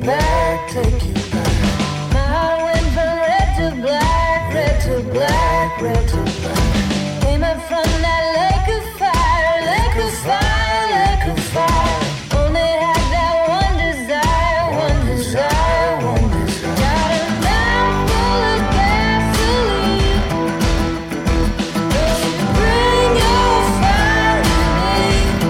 back, take you back. My heart went from red to black, red to black, red to black. Came up from that lake of fire, lake of fire, lake of fire. Only had that one desire, one desire, one desire. Got a mouth full of gasoline. Will you bring your fire to me?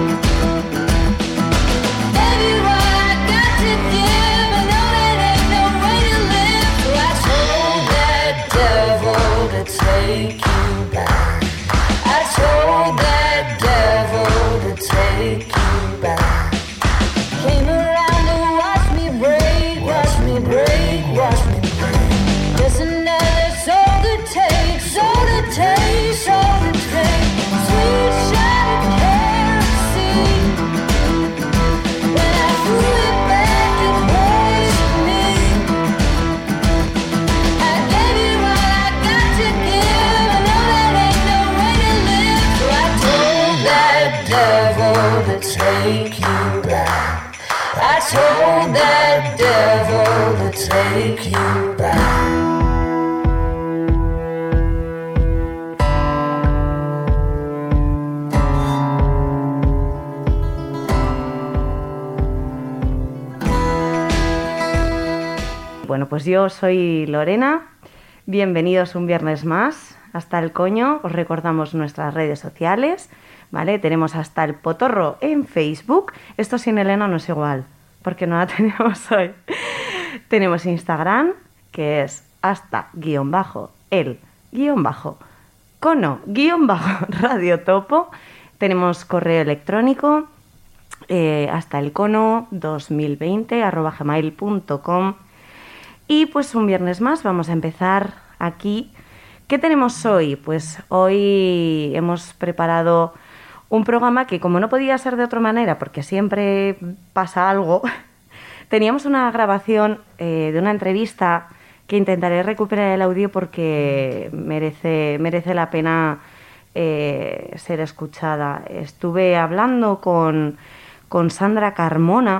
Baby, what I got to give, I know it ain't no way to live. So I told that devil to take you back. I told that devil to take you back. Came around to watch me break, watch me break, watch me break. Just another soul to take, soul to take, soul to take. Sweet shot of kerosene. When I threw it back, it poisoned me. I gave you all I got to give. I know that ain't no way to live. So I told that devil to take you back. I told that devil to take you back. Bueno, pues yo soy Lorena. Bienvenidos un viernes más hasta el coño. Os recordamos nuestras redes sociales, ¿vale? Tenemos hasta el potorro en Facebook. Esto sin Elena no es igual, porque no la tenemos hoy. Tenemos Instagram, que es hasta_el_cono_radiotopo. Tenemos correo electrónico, hasta el cono 2020@gmail.com. Y pues un viernes más vamos a empezar aquí. ¿Qué tenemos hoy? Pues hoy hemos preparado un programa que, como no podía ser de otra manera, porque siempre pasa algo, teníamos una grabación de una entrevista que intentaré recuperar el audio porque merece la pena ser escuchada. Estuve hablando con Sandra Carmona,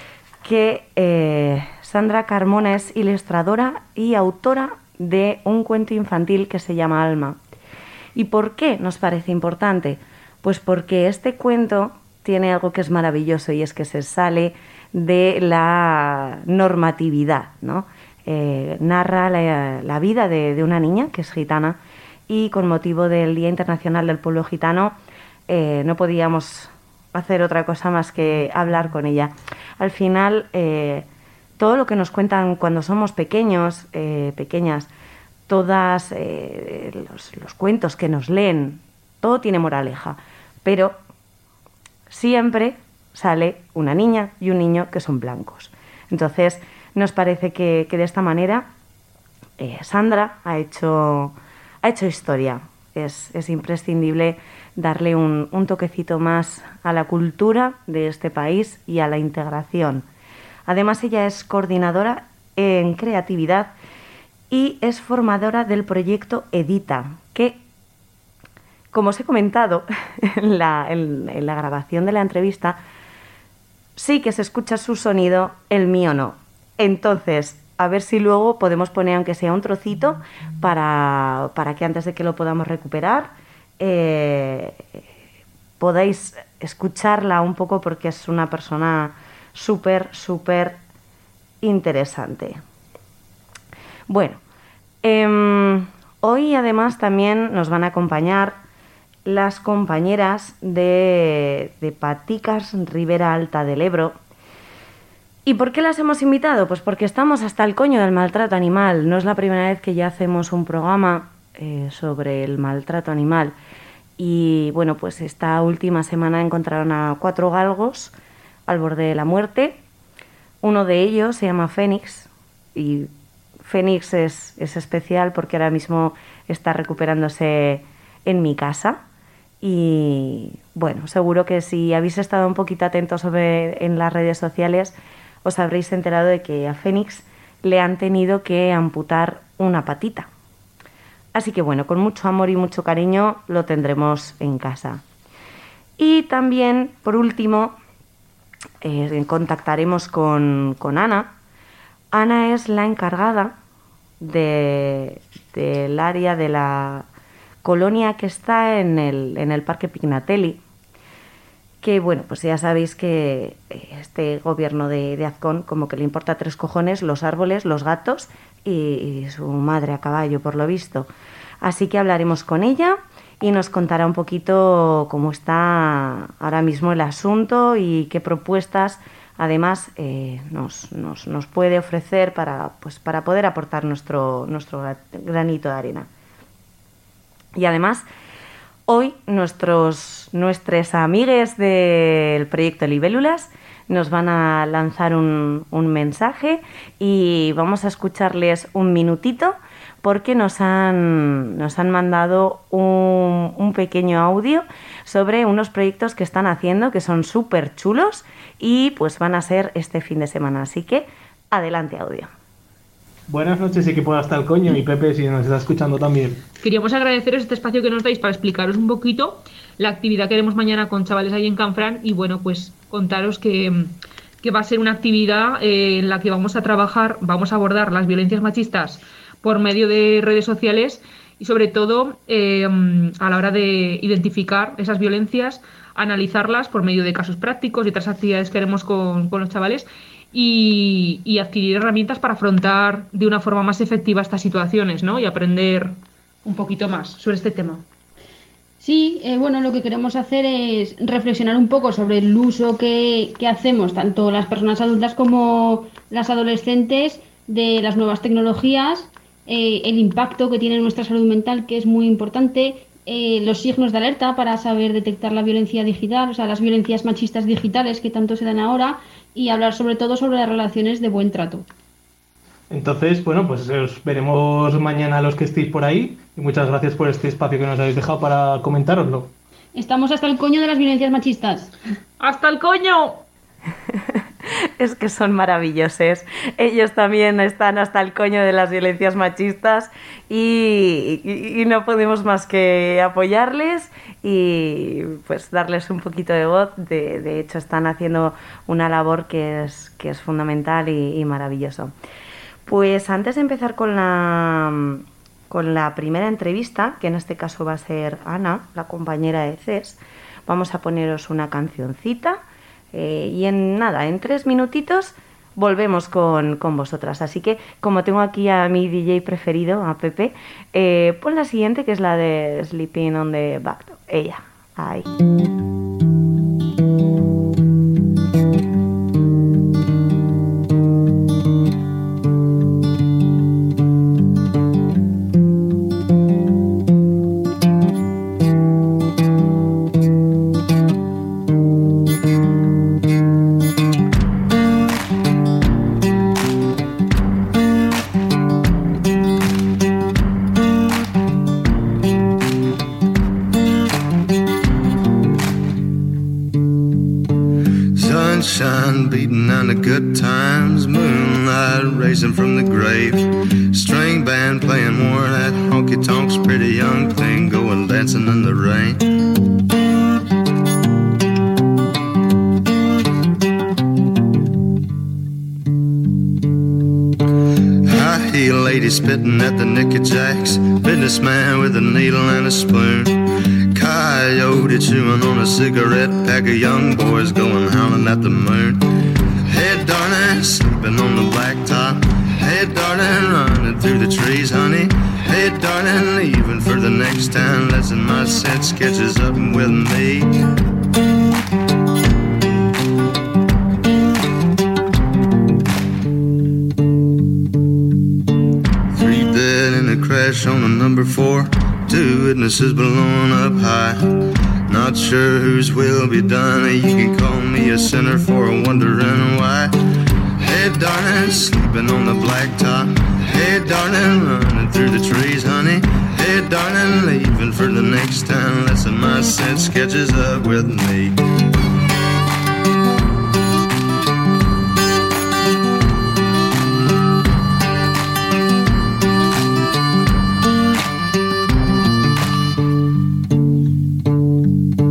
que Sandra Carmona es ilustradora y autora de un cuento infantil que se llama Alma. ¿Y por qué nos parece importante? Pues porque este cuento tiene algo que es maravilloso y es que se sale de la normatividad, ¿no? Narra la vida de una niña que es gitana y con motivo del Día Internacional del Pueblo Gitano no podíamos hacer otra cosa más que hablar con ella. Al final, todo lo que nos cuentan cuando somos pequeños, pequeñas, todos los cuentos que nos leen, todo tiene moraleja, pero siempre sale una niña y un niño que son blancos. Entonces, nos parece que de esta manera Sandra ha hecho historia. Es imprescindible darle un toquecito más a la cultura de este país y a la integración. Además, ella es coordinadora en creatividad y es formadora del proyecto Edita, que, como os he comentado en la grabación de la entrevista, sí que se escucha su sonido, el mío no. Entonces, a ver si luego podemos poner, aunque sea un trocito, para que antes de que lo podamos recuperar, podáis escucharla un poco, porque es una persona súper interesante. Bueno, hoy además también nos van a acompañar las compañeras de Paticas Ribera Alta del Ebro. ¿Y por qué las hemos invitado? Pues porque estamos hasta el coño del maltrato animal. No es la primera vez que ya hacemos un programa sobre el maltrato animal. Y bueno, pues esta última semana encontraron a 4 galgos al borde de la muerte. Uno de ellos se llama Fénix, y Fénix es especial porque ahora mismo está recuperándose en mi casa. Y bueno, seguro que si habéis estado un poquito atentos en las redes sociales, os habréis enterado de que a Fénix le han tenido que amputar una patita. Así que bueno, con mucho amor y mucho cariño lo tendremos en casa. Y también, por último, contactaremos con Ana, Ana es la encargada del área de la colonia que está en el Parque Pignatelli, que bueno, pues ya sabéis que este gobierno de Azcón como que le importa 3 cojones los árboles, los gatos y su madre a caballo, por lo visto. Así que hablaremos con ella y nos contará un poquito cómo está ahora mismo el asunto y qué propuestas además nos puede ofrecer para poder aportar nuestro granito de arena. Y además, hoy nuestras amigues del proyecto Libélulas nos van a lanzar un mensaje y vamos a escucharles un minutito porque nos han mandado un pequeño audio sobre unos proyectos que están haciendo que son súper chulos y pues van a ser este fin de semana. Así que adelante, audio. Buenas noches, equipo de Hasta el Coño, y Pepe, si nos está escuchando también. Queríamos agradeceros este espacio que nos dais para explicaros un poquito la actividad que haremos mañana con chavales ahí en Canfrán y bueno, pues contaros que va a ser una actividad en la que vamos a trabajar, vamos a abordar las violencias machistas por medio de redes sociales y sobre todo a la hora de identificar esas violencias, analizarlas por medio de casos prácticos y otras actividades que haremos con los chavales y adquirir herramientas para afrontar de una forma más efectiva estas situaciones, ¿no? Y aprender un poquito más sobre este tema. Sí, bueno, lo que queremos hacer es reflexionar un poco sobre el uso que hacemos, tanto las personas adultas como las adolescentes, de las nuevas tecnologías, el impacto que tiene en nuestra salud mental, que es muy importante, los signos de alerta para saber detectar la violencia digital, o sea, las violencias machistas digitales que tanto se dan ahora, y hablar sobre todo sobre las relaciones de buen trato. Entonces, bueno, pues os veremos mañana a los que estéis por ahí y muchas gracias por este espacio que nos habéis dejado para comentároslo. Estamos hasta el coño de las violencias machistas. ¡Hasta el coño! Es que son maravillosos. Ellos también están hasta el coño de las violencias machistas y no podemos más que apoyarles y pues darles un poquito de voz. De hecho, están haciendo una labor que es fundamental y maravilloso. Pues antes de empezar con la primera entrevista, que en este caso va a ser Ana, la compañera de CES, vamos a poneros una cancioncita. Y en 3 minutitos volvemos con vosotras. Así que, como tengo aquí a mi DJ preferido, a Pepe, pon la siguiente, que es la de Sleeping on the Backdoor. Ella, ahí. Beating on the good times, moonlight racing from the grave, string band playing more of that honky tonks, pretty young thing going dancing in the rain. High heel lady spitting at the Nicky Jacks, businessman with a needle and a spoon, coyote chewing on a cigarette, pack of young boys going howling at the moon. Hey darling, sleeping on the blacktop. Hey darling, running through the trees, honey. Hey darling, leaving for the next town. Letting my sense catches up with me. Three dead in a crash on a number 4. 2 witnesses blown up high. Not sure whose will be done. You can call me a sinner for wondering why. Hey darling, sleeping on the blacktop. Hey darling, running through the trees, honey. Hey darling, leaving for the next town. Letting my sense catches up with me.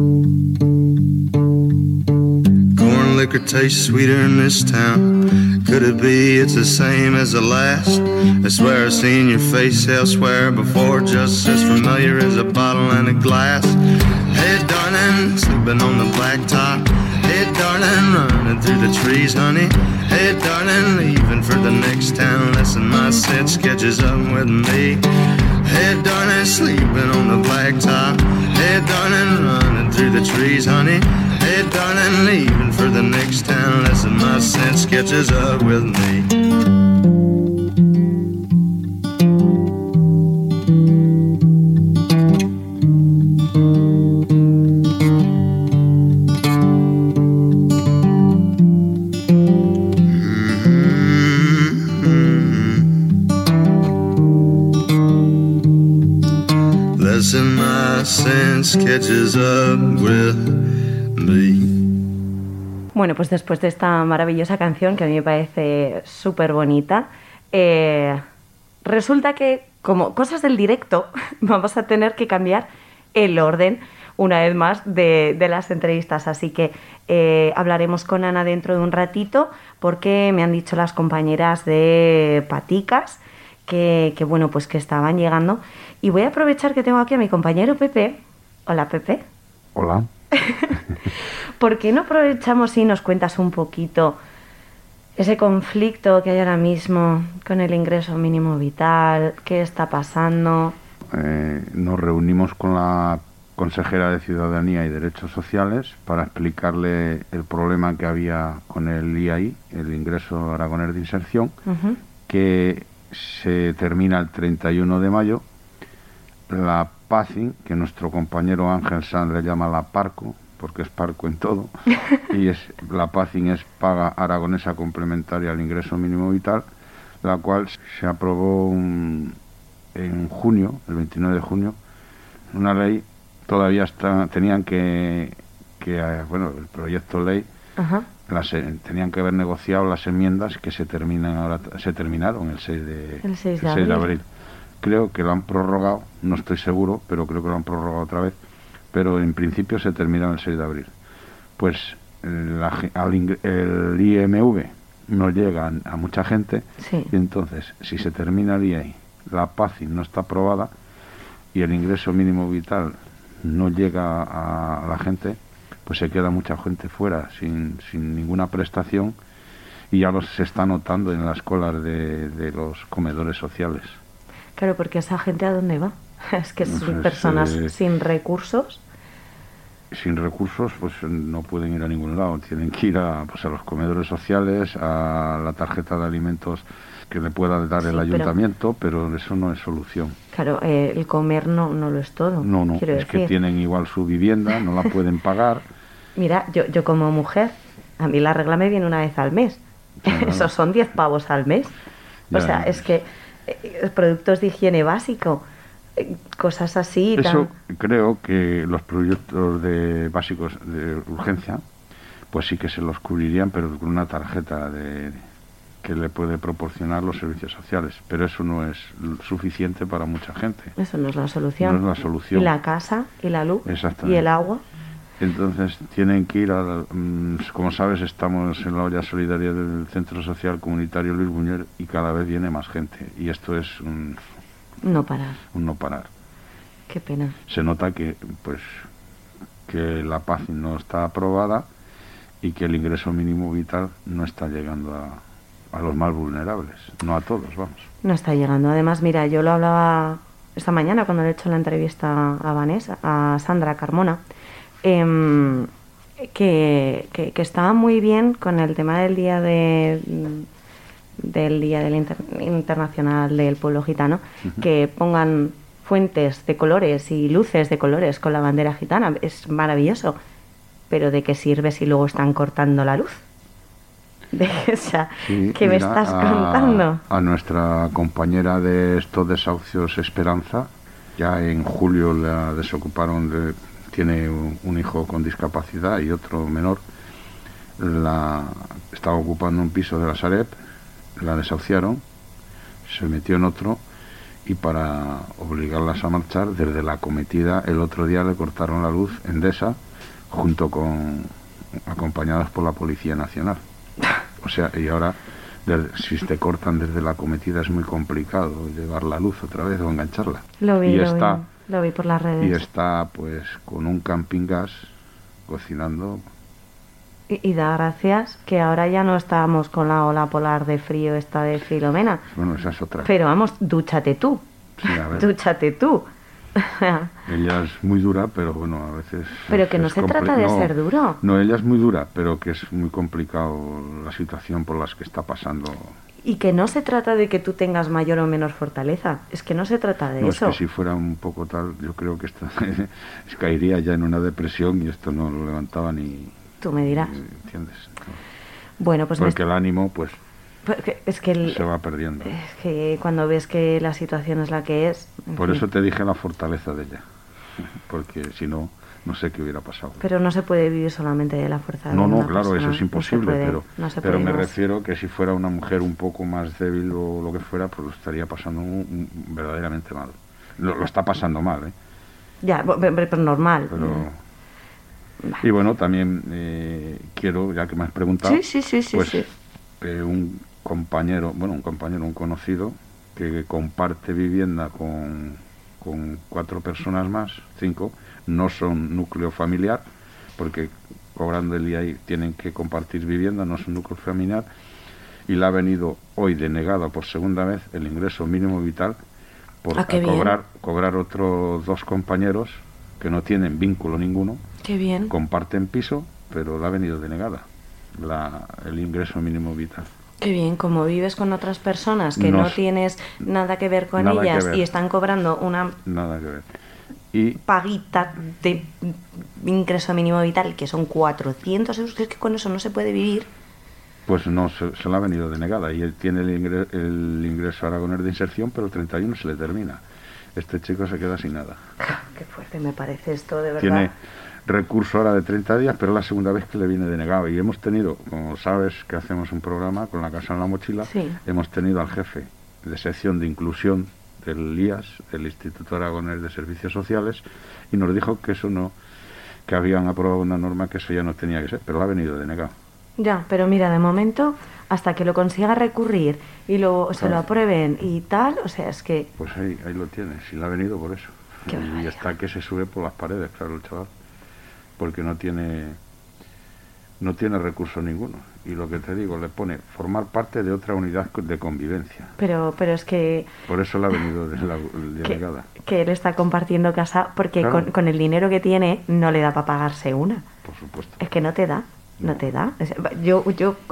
Liquor tastes sweeter in this town. Could it be it's the same as the last? I swear I've seen your face elsewhere before, just as familiar as a bottle and a glass. Hey darling, sleeping on the blacktop. Hey darling, running through the trees, honey. Hey darling, leaving for the next town, unless my set sketches up with me. Hey darling, sleeping on the blacktop. Hey darling, running through the trees, honey. Hey darling, leaving for the next town, unless my sense catches up with me. Unless my sense catches up with me. Bueno, pues después de esta maravillosa canción, que a mí me parece súper bonita, resulta que, como cosas del directo, vamos a tener que cambiar el orden, una vez más, de las entrevistas. Así que hablaremos con Ana dentro de un ratito, porque me han dicho las compañeras de Paticas que bueno, pues que estaban llegando. Y voy a aprovechar que tengo aquí a mi compañero Pepe. Hola, Pepe. Hola. ¿Por qué no aprovechamos y nos cuentas un poquito ese conflicto que hay ahora mismo con el ingreso mínimo vital? ¿Qué está pasando? Nos reunimos con la consejera de Ciudadanía y Derechos Sociales para explicarle el problema que había con el IAI, el Ingreso Aragonés de Inserción, que se termina el 31 de mayo. La PACIN, que nuestro compañero Ángel Sanz le llama la PARCO, porque es parco en todo, y la PACIN es paga aragonesa complementaria al ingreso mínimo vital, la cual se aprobó en junio, el 29 de junio, una ley. Todavía tenían que bueno, el proyecto de ley, tenían que haber negociado las enmiendas que se terminaron el 6 de abril. Creo que lo han prorrogado, no estoy seguro, pero creo que lo han prorrogado otra vez, pero en principio se terminaron el 6 de abril. Pues el IMV no llega a mucha gente, sí. Y entonces, si se termina el IAI, la PACIN no está aprobada y el ingreso mínimo vital no llega a la gente, pues se queda mucha gente fuera, sin ninguna prestación, y ya se está notando en las colas de los comedores sociales. Claro, porque esa gente, ¿a dónde va? Es que son personas sin recursos. Sin recursos, pues no pueden ir a ningún lado. Tienen que ir a los comedores sociales, a la tarjeta de alimentos que le pueda dar el ayuntamiento, pero eso no es solución. Claro, el comer no lo es todo. No, quiero es decir. que tienen igual su vivienda, no la pueden pagar. Mira, yo como mujer, a mí la regla me viene una vez al mes. Claro. Esos son 10 pavos al mes. O sea, es que productos de higiene básico, cosas así. Eso creo que los productos básicos de urgencia, pues sí que se los cubrirían, pero con una tarjeta que le puede proporcionar los servicios sociales. Pero eso no es suficiente para mucha gente. Eso no es la solución. No es la solución. Y la casa, y la luz, exactamente, y el agua. Entonces tienen que ir como sabes, estamos en la olla solidaria del Centro Social Comunitario Luis Buñuel y cada vez viene más gente. Y esto es un no parar. Un no parar. Qué pena. Se nota que la paz no está aprobada y que el ingreso mínimo vital no está llegando a los más vulnerables. No a todos, vamos. No está llegando. Además, mira, yo lo hablaba esta mañana cuando le he hecho la entrevista a Sandra Carmona, que estaba muy bien con el tema del día internacional del pueblo gitano, que pongan fuentes de colores y luces de colores con la bandera gitana. Es maravilloso, pero ¿de qué sirve si luego están cortando la luz? ¿Qué me estás contando? A nuestra compañera de estos desahucios Esperanza, ya en julio la desocuparon, tiene un hijo con discapacidad y otro menor, estaba ocupando un piso de la Sareb, la desahuciaron, se metió en otro, y para obligarlas a marchar, desde la cometida el otro día le cortaron la luz Endesa, acompañadas por la Policía Nacional. O sea, y ahora Si te cortan desde la acometida es muy complicado llevar la luz otra vez o engancharla. Lo vi Y por las redes. Y está pues con un camping gas cocinando. Y da gracias que ahora ya no estamos con la ola polar de frío esta de Filomena. Bueno, esa es otra. Pero vamos, dúchate tú. Sí, a ver. Dúchate tú. Ella es muy dura, pero bueno, a veces... Pero que no se trata de ser duro. No, ella es muy dura, pero que es muy complicado la situación por las que está pasando. Y que no se trata de que tú tengas mayor o menor fortaleza. Es que no se trata de eso. Es que si fuera un poco tal, yo creo que caería ya en una depresión y esto no lo levantaba ni... Tú me dirás. ¿Entiendes? No. Bueno, pues... Porque el ánimo, pues... Es que se va perdiendo. Es que cuando ves que la situación es la que es... Por eso te dije la fortaleza de ella. Porque si no, no sé qué hubiera pasado. Pero no se puede vivir solamente de la fuerza de una claro, persona. eso es imposible. Pero me más. refiero que si fuera una mujer un poco más débil o lo que fuera, pues lo estaría pasando verdaderamente mal. Lo está pasando mal, ¿eh? Ya, pero normal. Pero... Y bueno, también quiero, ya que me has preguntado, un conocido que comparte vivienda con 4 personas más, 5, no son núcleo familiar, porque cobrando el IAI tienen que compartir vivienda, no son núcleo familiar, y le ha venido hoy denegada por segunda vez el ingreso mínimo vital por cobrar otros 2 compañeros que no tienen vínculo ninguno. Qué bien. Comparten piso, pero le ha venido denegada el ingreso mínimo vital. Qué bien, como vives con otras personas que no tienes nada que ver con ellas y están cobrando una nada que ver. Y paguita de ingreso mínimo vital, que son 400 euros, que es que con eso no se puede vivir. Pues no, se le ha venido denegada y él tiene el ingreso aragonés de inserción, pero el 31 se le termina. Este chico se queda sin nada. Qué fuerte me parece esto, de verdad. Tiene recurso ahora de 30 días, pero es la segunda vez que le viene denegado. Y hemos tenido, como sabes, que hacemos un programa con la Casa en la Mochila, hemos tenido al jefe de sección de inclusión del IAS, el Instituto Aragonés de Servicios Sociales, y nos dijo que eso no, que habían aprobado una norma que eso ya no tenía que ser, pero lo ha venido denegado. Ya, pero mira, de momento, hasta que lo consiga recurrir y se lo aprueben y tal, o sea, es que... Pues ahí lo tienes, y le ha venido por eso. Y está que se sube por las paredes, claro, el chaval, porque no tiene recurso ninguno. Y lo que te digo, le pone formar parte de otra unidad de convivencia. Pero es que... Por eso le ha venido denegada. Que él está compartiendo casa porque claro, con el dinero que tiene no le da para pagarse una. Por supuesto. Es que no te da. No te da. Yo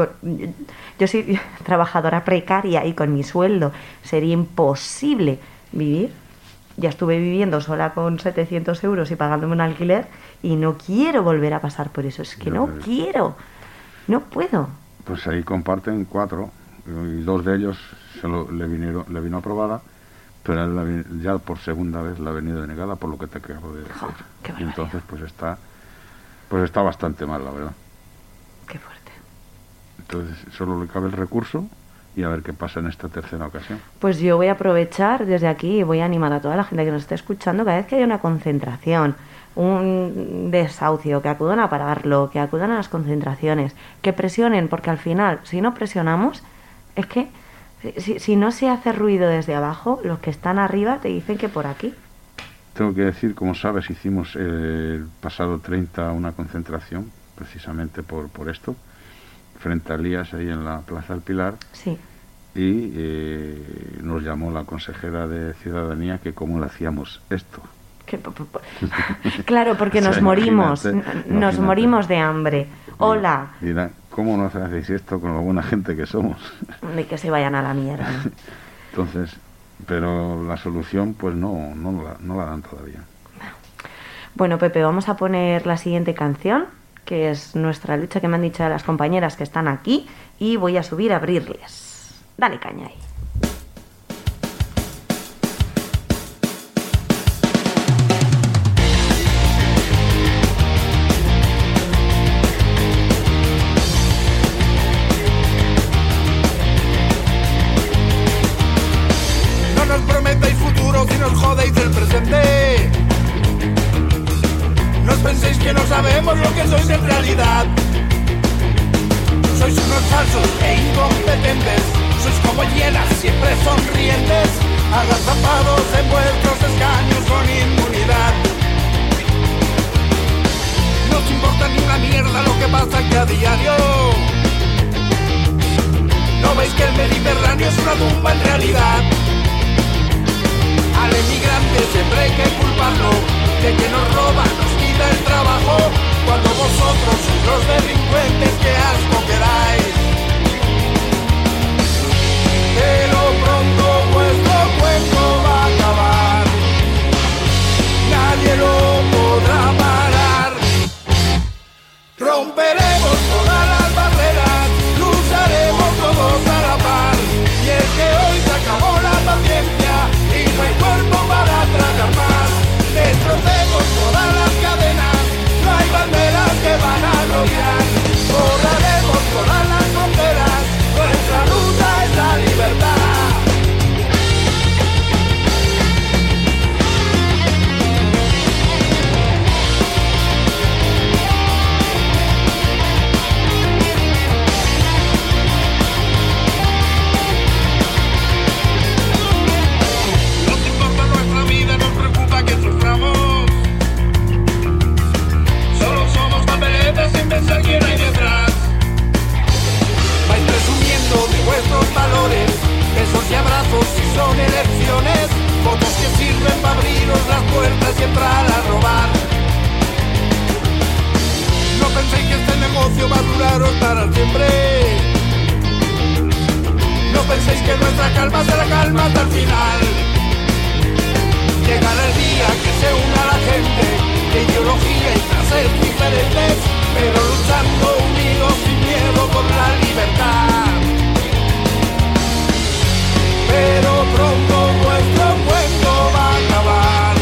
soy trabajadora precaria y con mi sueldo sería imposible vivir. Ya estuve viviendo sola con 700 euros y pagándome un alquiler y no quiero volver a pasar por eso. Es que no quiero. No puedo. Pues ahí comparten 4 y 2 de ellos le vino aprobada, pero él ya por segunda vez la ha venido denegada por lo que te acabo de decir. Y entonces pues está bastante mal, la verdad. Qué fuerte. Entonces solo le cabe el recurso y a ver qué pasa en esta tercera ocasión. Pues yo voy a aprovechar desde aquí y voy a animar a toda la gente que nos esté escuchando, cada vez que haya una concentración, un desahucio, que acudan a pararlo, que acudan a las concentraciones, que presionen, porque al final, si no presionamos, es que si no se hace ruido desde abajo, los que están arriba te dicen que por aquí. Tengo que decir, como sabes, hicimos el pasado 30 una concentración, precisamente por esto, frente a Elías, ahí en la Plaza del Pilar. Sí. Y nos llamó la consejera de Ciudadanía que cómo le hacíamos esto. Claro, porque nos morimos de hambre. Hola. Dirá, ¿cómo no hacéis esto con la buena gente que somos? De que se vayan a la mierda. Entonces, pero la solución pues no la dan todavía. Bueno, Pepe, vamos a poner la siguiente canción, que es nuestra lucha, que me han dicho las compañeras que están aquí, y voy a subir a abrirles. Dale caña ahí. No nos prometáis futuro si nos jodéis el presente. No os penséis que no sabemos lo que sois en realidad. Sois unos falsos e incompetentes, sois como hienas siempre sonrientes, agazapados en vuestros escaños con inmunidad. No os importa ni una mierda lo que pasa aquí a diario. ¿No veis que el Mediterráneo es una tumba en realidad? Al emigrante siempre hay que culparlo de que nos roba, nos quita el trabajo, cuando vosotros sois los delincuentes que asco que dais. Pero pronto vuestro cuento va a acabar, nadie lo podrá parar. Romperemos todas las barreras, lucharemos todos a la par. Y es que hoy se acabó la paciencia y no hay cuerpo para tragar más. Destrocemos todas las cadenas, no hay banderas que van a rodear. Borraremos todas las fronteras, nuestra ruta es la libertad. Pensar quién hay detrás. Vais presumiendo de vuestros valores, besos y abrazos si son elecciones, votos que sirven para abriros las puertas y entrar a robar. No penséis que este negocio va a duraros para siempre. No penséis que nuestra calma será calma hasta el final. Llegará el día que se una la gente de ideología y clases diferentes, pero luchando unidos sin miedo por la libertad. Pero pronto vuestro cuento va a acabar,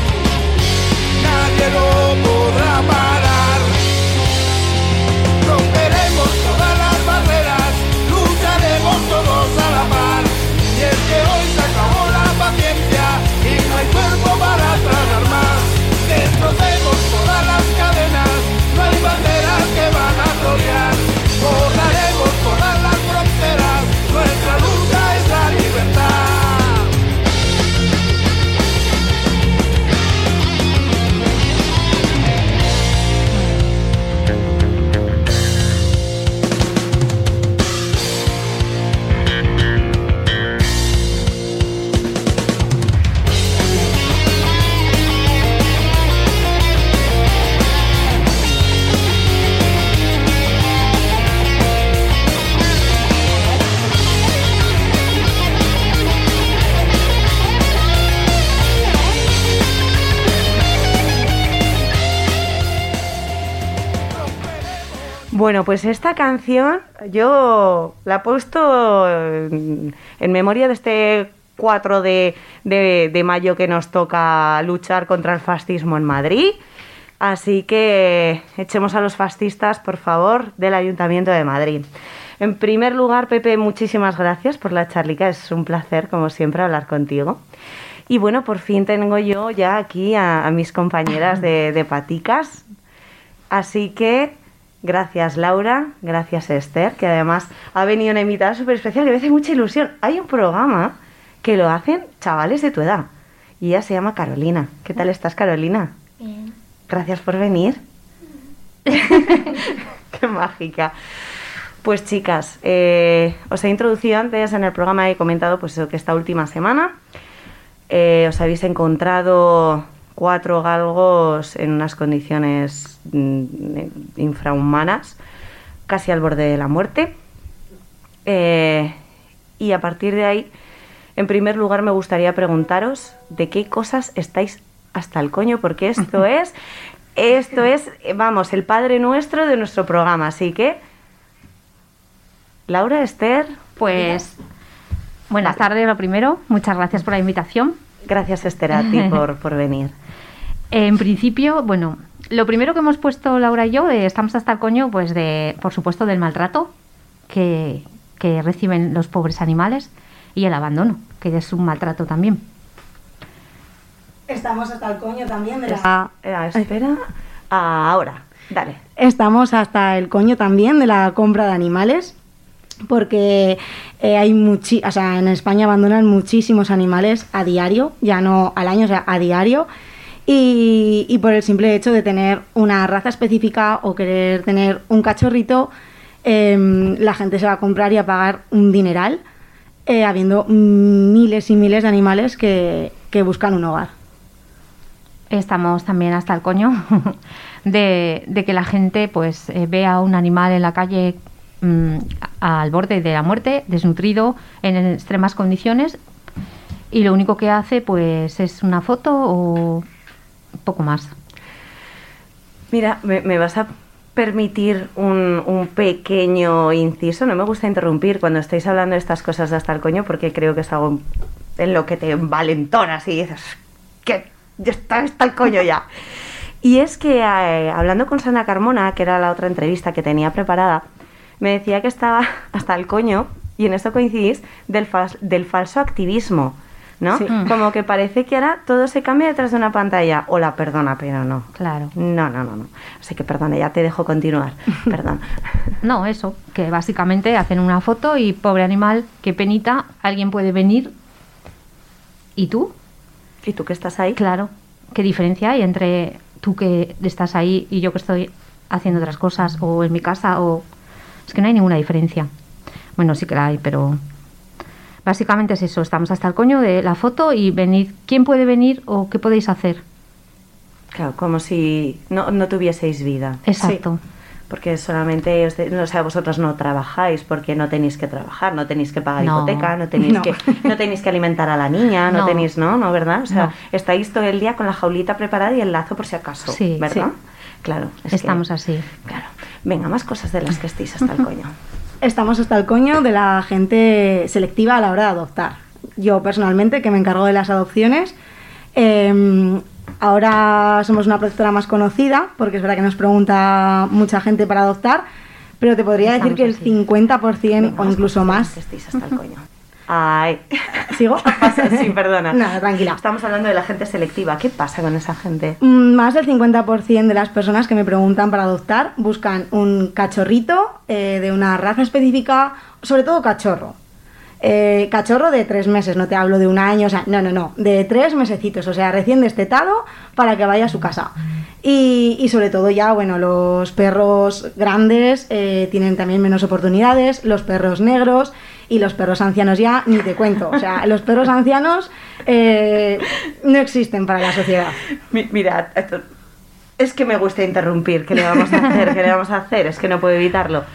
nadie lo podrá parar. Romperemos todas las barreras, lucharemos todos a la par. Y es que hoy se acabó la paciencia y no hay cuerpo para tragar más. Destrocemos todas las cadenas, no hay banderas que van a rodear. Borraremos todas las fronteras, nuestra lucha es la libertad. Bueno, pues esta canción yo la he puesto en memoria de este 4 de mayo que nos toca luchar contra el fascismo en Madrid. Así que echemos a los fascistas, por favor, del Ayuntamiento de Madrid. En primer lugar, Pepe, muchísimas gracias por la charlica. Es un placer, como siempre, hablar contigo. Y bueno, por fin tengo yo ya aquí a mis compañeras de Paticas. Así que gracias, Laura. Gracias, Esther, que además ha venido una invitada súper especial que me hace mucha ilusión. Hay un programa que lo hacen chavales de tu edad y ella se llama Carolina. ¿Qué tal estás, Carolina? Bien. Gracias por venir. Qué mágica. Pues chicas, os he introducido antes en el programa, he comentado pues eso, que esta última semana os habéis encontrado 4 galgos en unas condiciones infrahumanas, casi al borde de la muerte. Y a partir de ahí, en primer lugar me gustaría preguntaros de qué cosas estáis hasta el coño, porque esto es, vamos, el Padre Nuestro de nuestro programa. Así que, Laura, Esther... Pues, buenas tardes, lo primero. Muchas gracias por la invitación. Gracias, Esther, a ti por venir. En principio, bueno, lo primero que hemos puesto Laura y yo, estamos hasta el coño, pues por supuesto, del maltrato que reciben los pobres animales y el abandono, que es un maltrato también. Estamos hasta el coño también de la... Espera, ahora, dale. estamos hasta el coño también de la compra de animales, porque hay o sea, en España abandonan muchísimos animales a diario, ya no al año, o sea, a diario. Y por el simple hecho de tener una raza específica o querer tener un cachorrito, la gente se va a comprar y a pagar un dineral, habiendo miles y miles de animales que buscan un hogar. Estamos también hasta el coño de que la gente pues vea un animal en la calle al borde de la muerte, desnutrido, en extremas condiciones, y lo único que hace pues es una foto o poco más. Mira, me vas a permitir un pequeño inciso. No me gusta interrumpir cuando estáis hablando de estas cosas de hasta el coño, porque creo que es algo en lo que te envalentonas y dices que ya está el coño ya. Y es que hablando con Sana Carmona, que era la otra entrevista que tenía preparada, me decía que estaba hasta el coño, y en esto coincidís, del falso activismo, ¿no? Sí. Como que parece que ahora todo se cambia detrás de una pantalla. O la perdona, pero no. Claro. No. Así que perdona, ya te dejo continuar. Perdón. No, eso, que básicamente hacen una foto y pobre animal, qué penita, alguien puede venir. ¿Y tú? ¿Y tú que estás ahí? Claro, ¿qué diferencia hay entre tú que estás ahí y yo que estoy haciendo otras cosas, o en mi casa, o... Es que no hay ninguna diferencia. Bueno, sí que la hay, pero... Básicamente es eso, estamos hasta el coño de la foto y venid. ¿Quién puede venir o qué podéis hacer? Claro, como si no tuvieseis vida. Exacto. Sí. Porque solamente, o sea, vosotros no trabajáis porque no tenéis que trabajar, no tenéis que pagar hipoteca, no tenéis que alimentar a la niña, no tenéis, ¿no? ¿Verdad? O sea, estáis todo el día con la jaulita preparada y el lazo por si acaso, sí, ¿verdad? Sí. Claro. Estamos así. Claro. Venga, más cosas de las que estéis hasta el coño. Estamos hasta el coño de la gente selectiva a la hora de adoptar. Yo personalmente, que me encargo de las adopciones, ahora somos una protectora más conocida, porque es verdad que nos pregunta mucha gente para adoptar, pero te podría decir que el 50% o incluso más... Que estéis hasta el coño. Ay. ¿Sigo? Sí, perdona. Nada, tranquila. Estamos hablando de la gente selectiva. ¿Qué pasa con esa gente? Más del 50% de las personas que me preguntan para adoptar buscan un cachorrito de una raza específica, sobre todo cachorro. Cachorro de 3 meses, no te hablo de un año, o sea, no, de 3 mesecitos, o sea, recién destetado para que vaya a su casa. Y sobre todo ya, bueno, los perros grandes tienen también menos oportunidades, los perros negros y los perros ancianos ya ni te cuento. O sea, los perros ancianos no existen para la sociedad. Mira, es que me gusta interrumpir. ¿Qué le vamos a hacer? Es que no puedo evitarlo.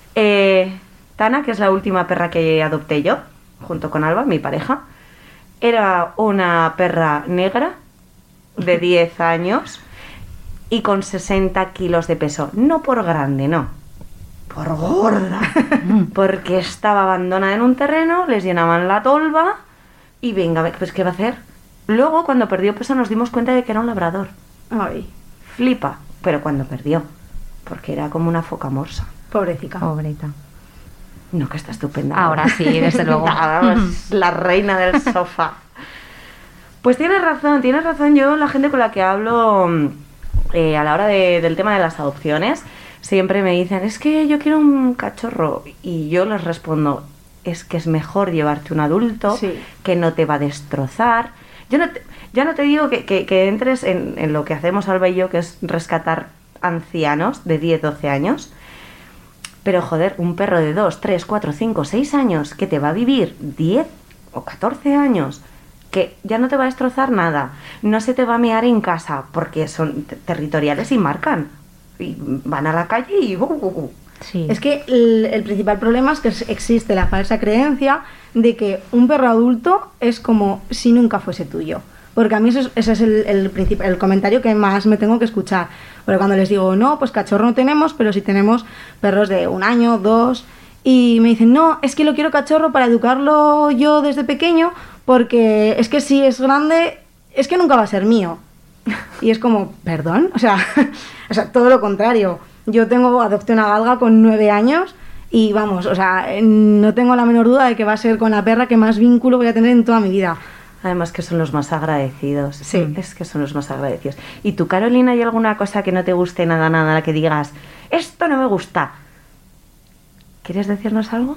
Tana, que es la última perra que adopté yo, junto con Alba, mi pareja, era una perra negra de 10 años y con 60 kilos de peso. No por grande, no. Por gorda. Porque estaba abandonada en un terreno, les llenaban la tolva y venga, pues ¿qué va a hacer? Luego, cuando perdió peso, nos dimos cuenta de que era un labrador. Ay. Flipa. Pero cuando perdió, porque era como una foca morsa. Pobrecica. Pobreta. No, que está estupenda. Ahora sí, desde luego. Es la reina del sofá. Pues tienes razón. Yo, la gente con la que hablo a la hora del tema de las adopciones, siempre me dicen, es que yo quiero un cachorro. Y yo les respondo, es que es mejor llevarte un adulto, sí, que no te va a destrozar. Ya no te digo que entres en lo que hacemos Alba y yo, que es rescatar ancianos de 10, 12 años. Pero joder, un perro de 2, 3, 4, 5, 6 años que te va a vivir 10 o 14 años, que ya no te va a destrozar nada, no se te va a mear en casa porque son territoriales y marcan, y van a la calle y... Sí. Es que el principal problema es que existe la falsa creencia de que un perro adulto es como si nunca fuese tuyo. Porque a mí ese es el comentario que más me tengo que escuchar. Porque cuando les digo, no, pues cachorro no tenemos, pero sí tenemos perros de 1 año, 2... Y me dicen, no, es que lo quiero cachorro para educarlo yo desde pequeño, porque es que si es grande, es que nunca va a ser mío. Y es como, ¿perdón? O sea, todo lo contrario. Yo adopté una galga con 9 años y vamos, o sea, no tengo la menor duda de que va a ser con la perra que más vínculo voy a tener en toda mi vida. Además que son los más agradecidos. Sí. Es que son los más agradecidos. ¿Y tú, Carolina, hay alguna cosa que no te guste nada, que digas, esto no me gusta. ¿Quieres decirnos algo?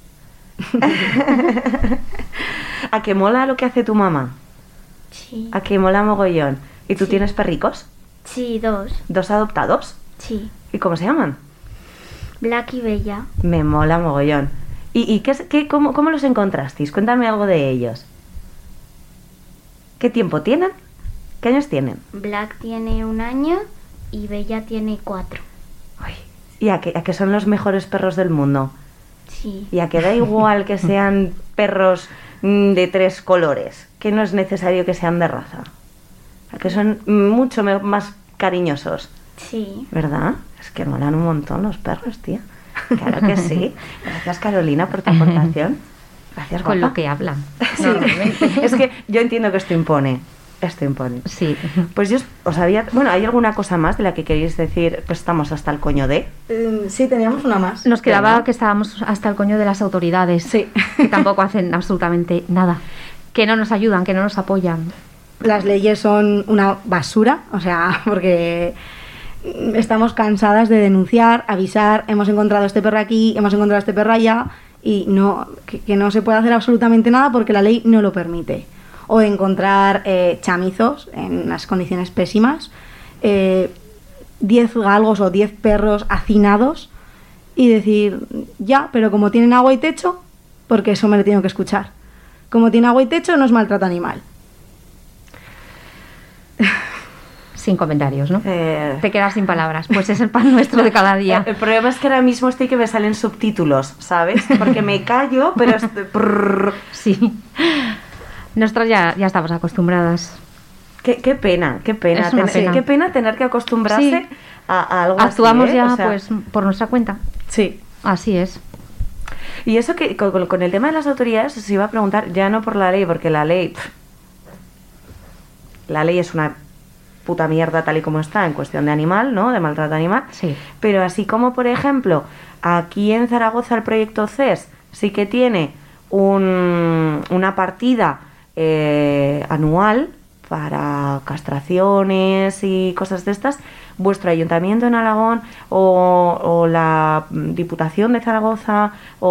¿A que mola lo que hace tu mamá? Sí. ¿A que mola mogollón? ¿Y tú tienes perricos? Sí, 2. ¿2 adoptados? Sí. ¿Y cómo se llaman? Black y Bella. Me mola mogollón. ¿Y cómo los encontrasteis? Cuéntame algo de ellos. ¿Qué tiempo tienen? ¿Qué años tienen? Black tiene 1 año y Bella tiene 4. Uy, ¿y a que son los mejores perros del mundo? Sí. ¿Y a que da igual que sean perros de 3 colores? Que no es necesario que sean de raza. A que son mucho más cariñosos. Sí. ¿Verdad? Es que molan un montón los perros, tía. Claro que sí. Gracias, Carolina, por tu aportación. Gracias, guapa. Con lo que hablan. Sí. Normalmente. Es que yo entiendo que esto impone. Esto impone. Sí. Pues yo os había... Bueno, ¿hay alguna cosa más de la que queréis decir? Pues estamos hasta el coño de... Sí, teníamos una más. Nos quedaba Venga. que estábamos hasta el coño de las autoridades. Sí. Que tampoco hacen absolutamente nada. Que no nos ayudan, que no nos apoyan. Las leyes son una basura, o sea, porque estamos cansadas de denunciar, avisar, hemos encontrado este perro aquí, hemos encontrado este perro allá, y no, que no se puede hacer absolutamente nada porque la ley no lo permite. O de encontrar chamizos en unas condiciones pésimas, 10 galgos o 10 perros hacinados, y decir, ya, pero como tienen agua y techo, porque eso me lo tengo que escuchar. Como tiene agua y techo, no es maltrato animal. Sin comentarios, ¿no? Eh, Te quedas sin palabras. Pues es el pan nuestro de cada día. El problema es que ahora mismo estoy que me salen subtítulos, ¿sabes? Porque me callo, pero... Sí. Nosotras ya estamos acostumbradas. Qué pena, qué pena. Es una pena. Qué pena tener que acostumbrarse Sí. a algo Actuamos así, ¿eh? ya O sea, pues por nuestra cuenta. Sí. Así es. Y eso que con el tema de las autoridades os iba a preguntar, ya no por la ley, porque la ley es una puta mierda tal y como está en cuestión de animal, ¿no? De maltrato animal. Sí. Pero así como, por ejemplo, aquí en Zaragoza el proyecto CES sí que tiene una partida anual para castraciones y cosas de estas. ¿Vuestro ayuntamiento en Alagón o la Diputación de Zaragoza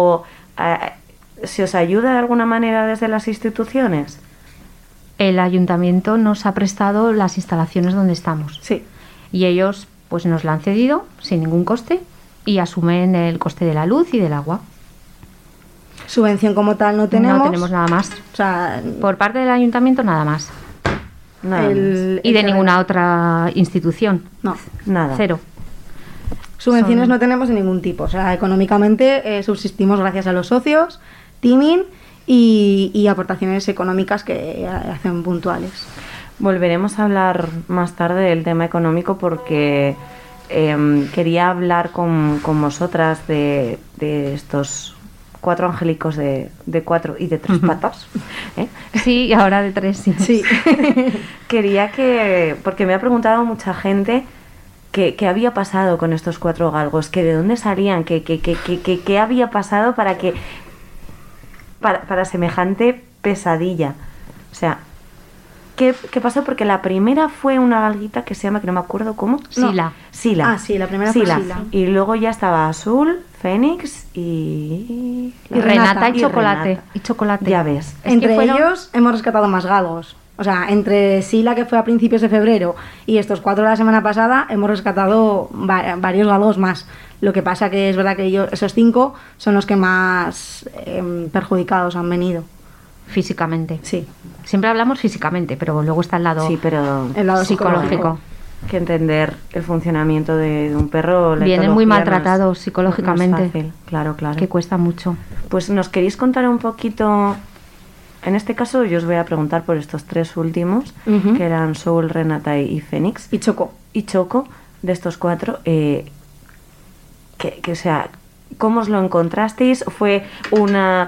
se os ayuda de alguna manera desde las instituciones? El ayuntamiento nos ha prestado las instalaciones donde estamos. Sí. Y ellos pues nos la han cedido sin ningún coste y asumen el coste de la luz y del agua. Subvención como tal no tenemos. No tenemos nada más. O sea, Por parte del ayuntamiento nada más. Nada más. Y de ninguna otra institución. No. Nada. Cero. Subvenciones no tenemos de ningún tipo. O sea, económicamente subsistimos gracias a los socios, teaming y aportaciones económicas que hacen puntuales. Volveremos a hablar más tarde del tema económico porque quería hablar con vosotras de estos 4 angélicos de 4 y de 3 patas. ¿eh? Sí, y ahora de 3, sí. Sí. Quería porque me ha preguntado mucha gente qué había pasado con estos 4 galgos, que de dónde salían, qué había pasado para semejante pesadilla. O sea, ¿qué pasó? Porque la primera fue una galguita que se llama, que no me acuerdo cómo. Sila. Sila. Ah, sí, la primera fue Sila. Y luego ya estaba Azul, Fénix y Renata y y chocolate. Renata. Y chocolate. Ya ves. Es que Entre fueron- ellos hemos rescatado más galgos. O sea, entre Sila, que fue a principios de febrero, y estos 4 de la semana pasada, hemos rescatado varios galgos más. Lo que pasa que es verdad que esos 5 son los que más perjudicados han venido. Físicamente. Sí. Siempre hablamos físicamente, pero luego está el lado Sí, pero El lado psicológico. que entender el funcionamiento de un perro. la Vienen muy etología no maltratados es- psicológicamente. no es fácil. Claro. Que cuesta mucho. Pues nos queréis contar un poquito. En este caso yo os voy a preguntar por estos 3 últimos, Ujú. que eran Soul, Renata y Fénix. Y Choco. Y Choco, de estos 4, o sea, ¿cómo os lo encontrasteis? ¿Fue una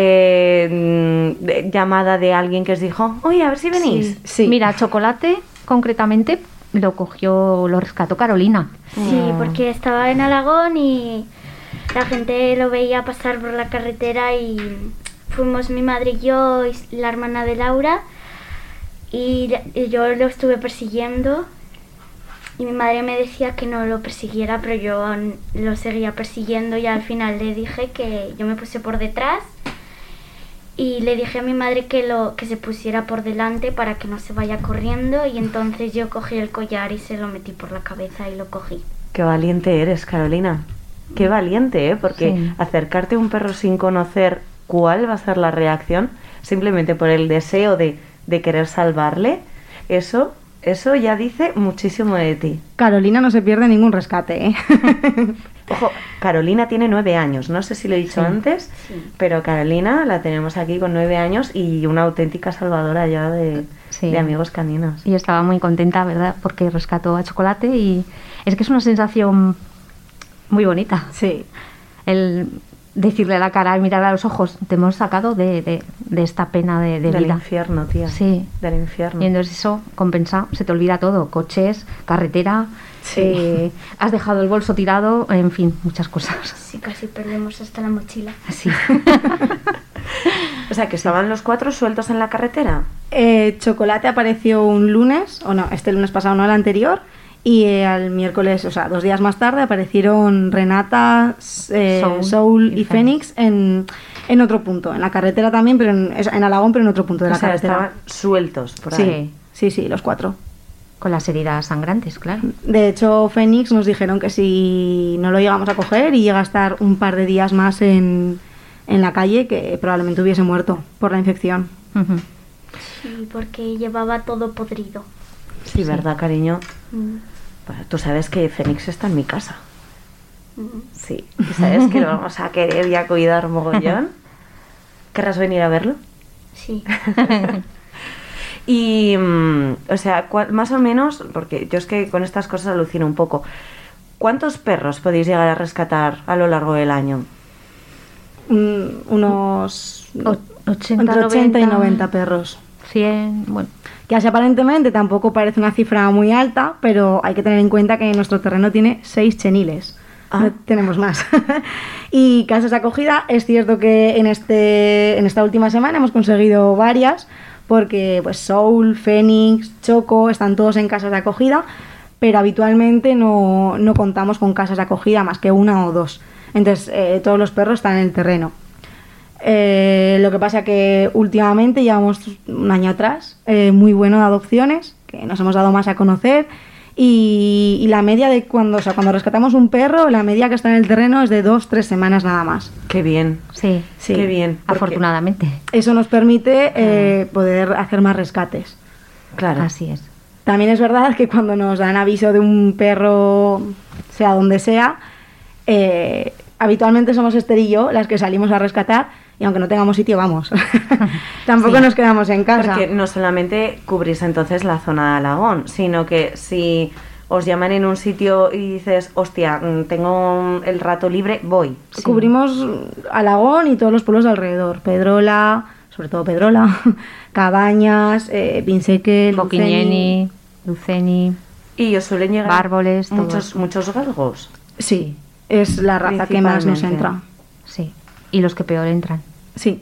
llamada de alguien que os dijo, oye, a ver si venís? Sí. Mira, chocolate, concretamente, lo rescató Carolina. Sí, porque estaba en Alagón y la gente lo veía pasar por la carretera y fuimos mi madre y yo y la hermana de Laura y yo lo estuve persiguiendo Y mi madre me decía que no lo persiguiera, pero yo lo seguía persiguiendo y al final le dije que yo me puse por detrás y le dije a mi madre que se pusiera por delante para que no se vaya corriendo y entonces yo cogí el collar y se lo metí por la cabeza y lo cogí. Qué valiente eres, Carolina. Qué valiente, ¿eh? Porque Sí. acercarte a un perro sin conocer cuál va a ser la reacción, simplemente por el deseo de querer salvarle, eso ya dice muchísimo de ti. Carolina no se pierde ningún rescate, ¿eh? Ojo, Carolina tiene 9 años, no sé si lo he dicho antes, pero Carolina la tenemos aquí con 9 años y una auténtica salvadora ya de amigos caninos. Y estaba muy contenta, ¿verdad? Porque rescató a Chocolate y es que es una sensación muy bonita. Sí. El decirle a la cara y mirar a los ojos, te hemos sacado de esta pena de Del vida. infierno, tía. Sí. Del infierno. Y entonces eso compensa, se te olvida todo, coches, carretera, has dejado el bolso tirado, en fin, muchas cosas. Sí, casi perdemos hasta la mochila. Sí. O sea, que estaban los 4 sueltos en la carretera. Chocolate apareció un lunes, o no, este lunes pasado, no el anterior, y al miércoles, o sea, 2 días más tarde, aparecieron Renata, Soul y Fénix en otro punto, en la carretera también, pero en Alagón, pero en otro punto de O la sea, carretera. estaban sueltos por ahí. Sí, los 4. Con las heridas sangrantes, claro. De hecho, Fénix nos dijeron que si no lo llegamos a coger y llega a estar un par de días más en la calle, que probablemente hubiese muerto por la infección. Sí, porque llevaba todo podrido. Sí, ¿verdad, cariño? Mm. Pues tú sabes que Fénix está en mi casa. Sí, y sabes que lo vamos a querer y a cuidar mogollón. ¿Querrás venir a verlo? Sí. Y, o sea, más o menos, porque yo es que con estas cosas alucino un poco, ¿cuántos perros podéis llegar a rescatar a lo largo del año? Unos 80, entre 80 y 90 90 perros. 100, bueno. Que así aparentemente tampoco parece una cifra muy alta, pero hay que tener en cuenta que nuestro terreno tiene 6 cheniles. No tenemos más. Y casas de acogida, es cierto que en esta última semana hemos conseguido varias, porque pues Soul, Fénix, Choco están todos en casas de acogida, pero habitualmente no contamos con casas de acogida más que 1 o 2. Entonces todos los perros están en el terreno. Lo que pasa que últimamente llevamos un año atrás muy bueno de adopciones, que nos hemos dado más a conocer, y la media de cuando rescatamos un perro, la media que está en el terreno es de 2-3 semanas nada más. Qué bien. Sí, Qué bien. afortunadamente. Eso nos permite poder hacer más rescates. Claro. Así es. También es verdad que cuando nos dan aviso de un perro, sea donde sea, habitualmente somos Esther y yo las que salimos a rescatar, y aunque no tengamos sitio, vamos. Tampoco nos quedamos en casa. Porque no solamente cubrís entonces la zona de Alagón, sino que si os llaman en un sitio y dices, hostia, tengo el rato libre, voy. Cubrimos Alagón y todos los pueblos de alrededor. Pedrola, sobre todo Pedrola, Cabañas, Pinseque, Boquiñeni, Luceni. Y os suelen llegar Bárboles, muchos galgos. Sí, es la raza que más nos entra. Sí, y los que peor entran. Sí.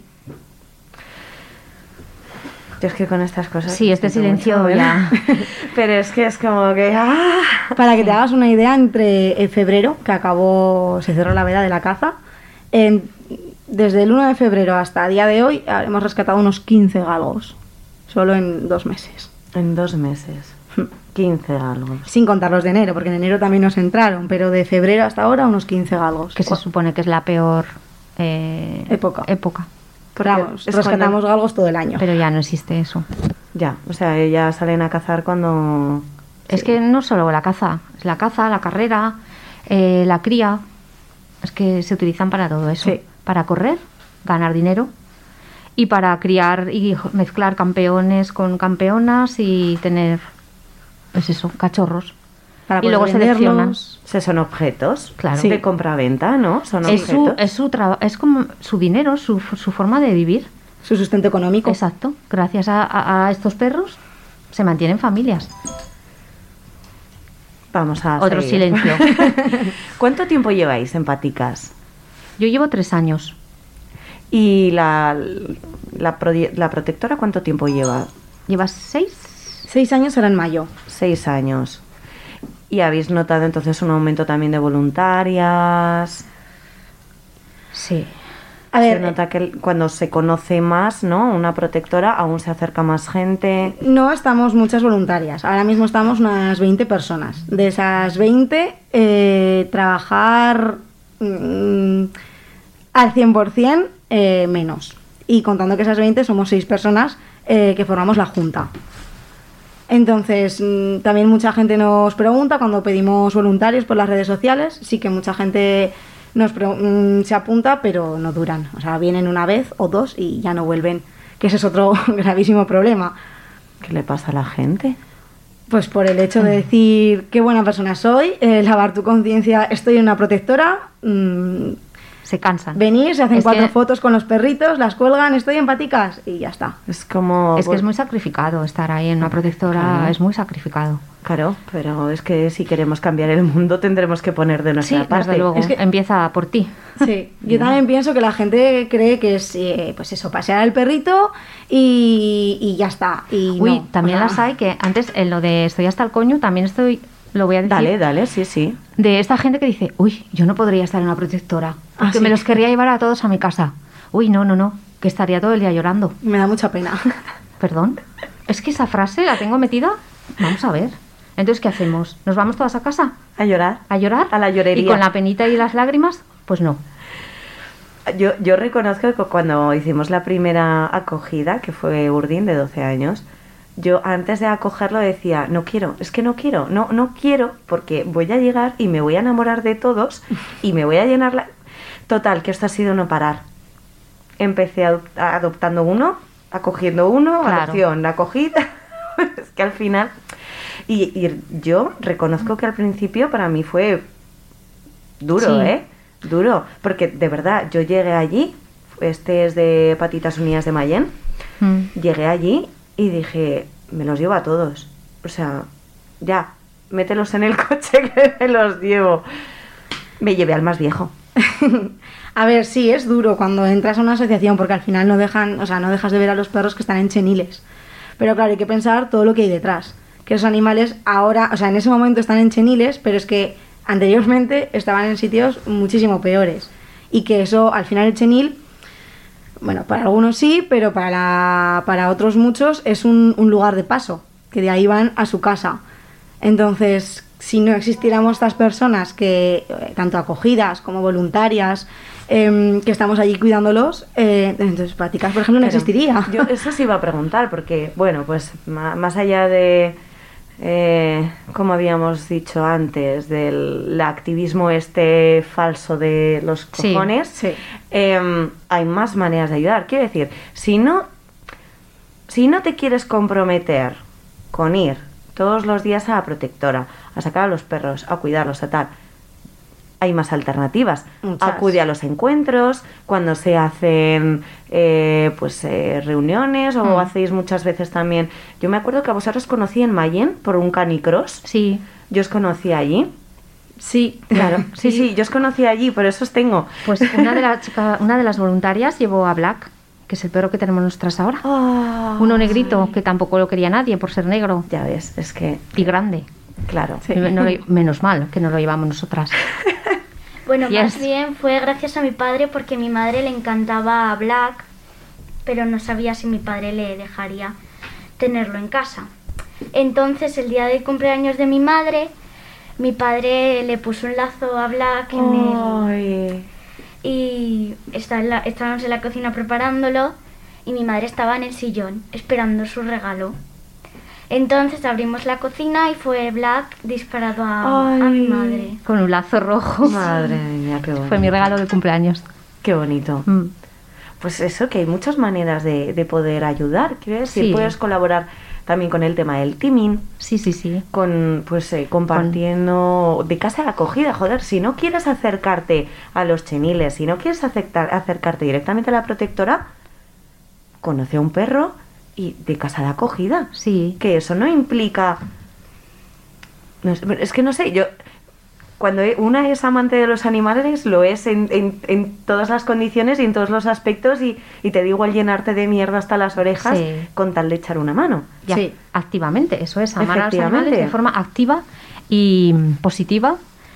Yo es que con estas cosas... Sí, este silencio mucho, ya... Pero es que es como que... ¡ah! Para que te hagas una idea, entre febrero, que se cerró la veda de la caza, desde el 1 de febrero hasta el día de hoy hemos rescatado unos 15 galgos, solo en 2 meses. En 2 meses. 15 galgos. Sin contar los de enero, porque en enero también nos entraron, pero de febrero hasta ahora unos 15 galgos. Que se supone que es la peor época. Porque Vamos, es rescatamos galgos todo el año. Pero ya no existe eso. Ya, o sea, ya salen a cazar cuando... Es que no solo la caza, es la caza, la carrera, la cría. Es que se utilizan para todo eso. Sí. Para correr, ganar dinero y para criar y mezclar campeones con campeonas y tener, pues eso, cachorros. Para y luego poder seleccionan. venderlos. O sea, son objetos Claro. de compra-venta, ¿no? Son objetos. Es como su dinero, su forma de vivir. Su sustento económico. Exacto. Gracias a estos perros se mantienen familias. Vamos a Otro seguir. silencio. ¿Cuánto tiempo lleváis en Paticas? Yo llevo 3 años. ¿Y la protectora cuánto tiempo lleva? ¿Llevas 6? 6 años será en mayo. 6 años. ¿Y habéis notado entonces un aumento también de voluntarias? Sí. A ver, se nota que cuando se conoce más, ¿no? Una protectora, aún se acerca más gente. no estamos muchas voluntarias. Ahora mismo estamos unas 20 personas. De esas 20, trabajar al 100% menos. Y contando que esas 20 somos 6 personas que formamos la junta. Entonces, también mucha gente nos pregunta cuando pedimos voluntarios por las redes sociales. Sí que mucha gente se apunta, pero no duran. O sea, vienen una vez o dos y ya no vuelven. Que ese es otro gravísimo problema. ¿Qué le pasa a la gente? Pues por el hecho de decir qué buena persona soy, lavar tu conciencia, estoy en una protectora. Se cansan. Venir, se hacen Es 4 que- fotos con los perritos, las cuelgan, estoy empáticas y ya está. Es como... Es que es muy sacrificado estar ahí en una protectora, Claro. es muy sacrificado. Claro, pero es que si queremos cambiar el mundo tendremos que poner de nuestra Sí, parte. desde luego, Es que- empieza por ti. Sí, yo también pienso que la gente cree que es, pues eso, pasear al perrito y ya está. Y Uy, no, también o sea, las hay que antes en lo de estoy hasta el coño, también estoy, lo voy a decir, Dale, dale, sí, sí. de esta gente que dice, uy, yo no podría estar en una protectora, porque ¿sí? me los querría llevar a todos a mi casa. Uy, no, que estaría todo el día llorando. Me da mucha pena. Perdón, es que esa frase la tengo metida, vamos a ver. Entonces, ¿qué hacemos? ¿Nos vamos todas a casa? A llorar. ¿A llorar? A la llorería. ¿Y con la penita y las lágrimas? Pues no. Yo reconozco que cuando hicimos la primera acogida, que fue Urdin de 12 años, yo antes de acogerlo decía, no quiero, no quiero, porque voy a llegar y me voy a enamorar de todos y me voy a llenar la... Total, que esto ha sido no parar. Empecé adoptando uno, acogiendo uno, Claro. adopción, la acogida. Es que al final... Y yo reconozco que al principio para mí fue duro, Sí. Duro, porque de verdad yo llegué allí, este es de Patitas Unidas de Mayén, llegué allí y dije, me los llevo a todos, o sea, ya, mételos en el coche que me los llevo. Me llevé al más viejo. A ver, sí, es duro cuando entras a una asociación porque al final no dejas de ver a los perros que están en cheniles. Pero claro, hay que pensar todo lo que hay detrás. Que esos animales ahora, o sea, en ese momento están en cheniles, pero es que anteriormente estaban en sitios muchísimo peores. Y que eso, al final el chenil, bueno, para algunos sí, pero para otros muchos es un lugar de paso, que de ahí van a su casa. Entonces, si no existiéramos estas personas que, tanto acogidas como voluntarias, que estamos allí cuidándolos, entonces Prácticas, por ejemplo, no Claro. existiría. Yo eso sí iba a preguntar, porque, bueno, pues más allá de, como habíamos dicho antes, del activismo este falso de los Sí, cojones, sí. Hay más maneras de ayudar. Quiero decir, si no te quieres comprometer con ir todos los días a la protectora, a sacar a los perros, a cuidarlos, a tal, hay más alternativas. Muchas. Acude a los encuentros, cuando se hacen reuniones o hacéis muchas veces también. Yo me acuerdo que a vosotros conocí en Mayén por un canicross. Sí, Yo os conocí allí. Sí, Claro, sí, yo os conocí allí, por eso os tengo. pues una de las voluntarias llevó a Black, que es el perro que tenemos nosotras ahora. Uno negrito, que tampoco lo quería nadie por ser negro Ya ves, es que, y grande. claro. Menos mal que no lo llevamos nosotras. Bueno, Yes. más bien fue gracias a mi padre porque a mi madre le encantaba Black, pero no sabía si mi padre le dejaría tenerlo en casa. Entonces, el día del cumpleaños de mi madre, mi padre le puso un lazo a Black en el... Ay. Y estábamos en la cocina preparándolo y mi madre estaba en el sillón esperando su regalo. Entonces abrimos la cocina y fue Black disparado a mi Ay. madre. Con un lazo rojo. Madre mía, qué bonito. Fue mi regalo de cumpleaños. Qué bonito. Pues eso, que hay muchas maneras de poder ayudar. Quiero decir, Sí. puedes colaborar también con el tema del teaming, Sí. con compartiendo de casa de acogida. Joder, si no quieres acercarte a los cheniles, si no quieres acercarte directamente a la protectora, conoce a un perro y de casa de acogida. Sí. Que eso no implica... No sé, es que no sé, yo... Cuando una es amante de los animales, lo es en todas las condiciones y en todos los aspectos y te digo al llenarte de mierda hasta las orejas Sí. con tal de echar una mano. Ya, Sí. activamente, eso es, amar a los Efectivamente. animales de forma activa y positiva.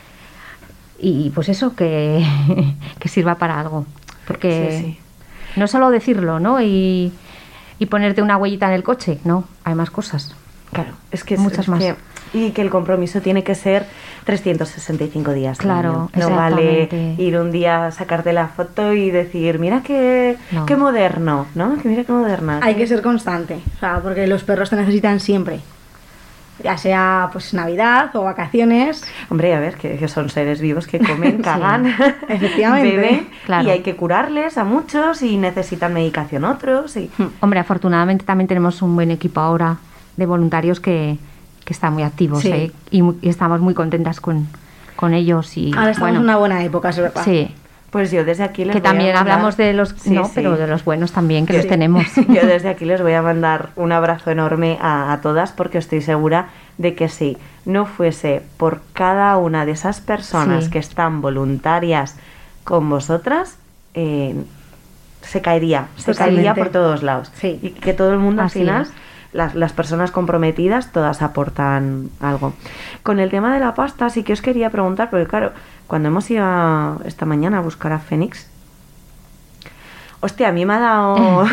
Y pues eso, que sirva para algo. Porque no solo decirlo, ¿no? Y ponerte una huellita en el coche, no, hay más cosas. Claro, es que muchas más. Y que el compromiso tiene que ser 365 días. Claro, no vale ir un día a sacarte la foto y decir, mira qué moderno, ¿no? Que mira qué moderna. Hay que ser constante, o sea, porque los perros te necesitan siempre. Ya sea pues Navidad o vacaciones. Hombre, a ver, que son seres vivos que comen, cagan, efectivamente, beben, claro. Y hay que curarles a muchos y necesitan medicación otros. Y... Hombre, afortunadamente también tenemos un buen equipo ahora de voluntarios que están muy activos, y estamos muy contentas con ellos. Y ahora estamos en una buena época, es verdad. Sí. Pues yo desde aquí les que voy a también mandar... hablamos de los pero de los buenos también, que los tenemos. Yo desde aquí les voy a mandar un abrazo enorme a todas, porque estoy segura de que si no fuese por cada una de esas personas que están voluntarias con vosotras, se caería por todos lados. Y que todo el mundo al final, las personas comprometidas, todas aportan algo. Con el tema de la pasta sí que os quería preguntar, porque claro, cuando hemos ido esta mañana a buscar a Fénix, hostia, a mí me ha dado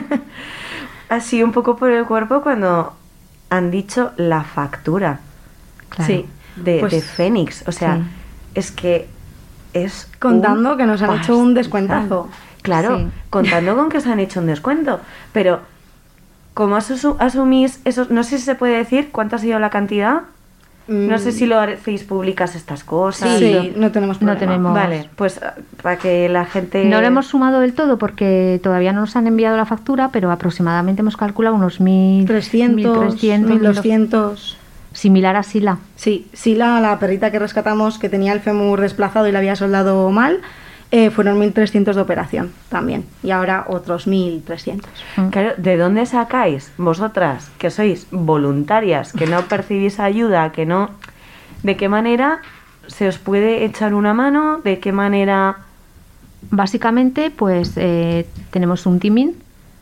así un poco por el cuerpo cuando han dicho la factura. Claro. De Fénix. O sea, es que es contando que nos han hecho un descuentazo. Claro, contando con que se han hecho un descuento. Pero, ¿cómo asumís eso? No sé si se puede decir cuánto ha sido la cantidad. No sé si lo hacéis públicas estas cosas. Sí, no tenemos problema. No tenemos. Vale, pues para que la gente... No lo hemos sumado del todo porque todavía no nos han enviado la factura, pero aproximadamente hemos calculado unos 1.300, 1.200... Similar a Sila. Sí, Sila, la perrita que rescatamos, que tenía el fémur desplazado y la había soldado mal, fueron 1.300 de operación también. Y ahora otros 1.300. Claro, ¿de dónde sacáis vosotras, que sois voluntarias, que no percibís ayuda, que no... ¿De qué manera se os puede echar una mano? ¿De qué manera...? Básicamente, pues tenemos un timing.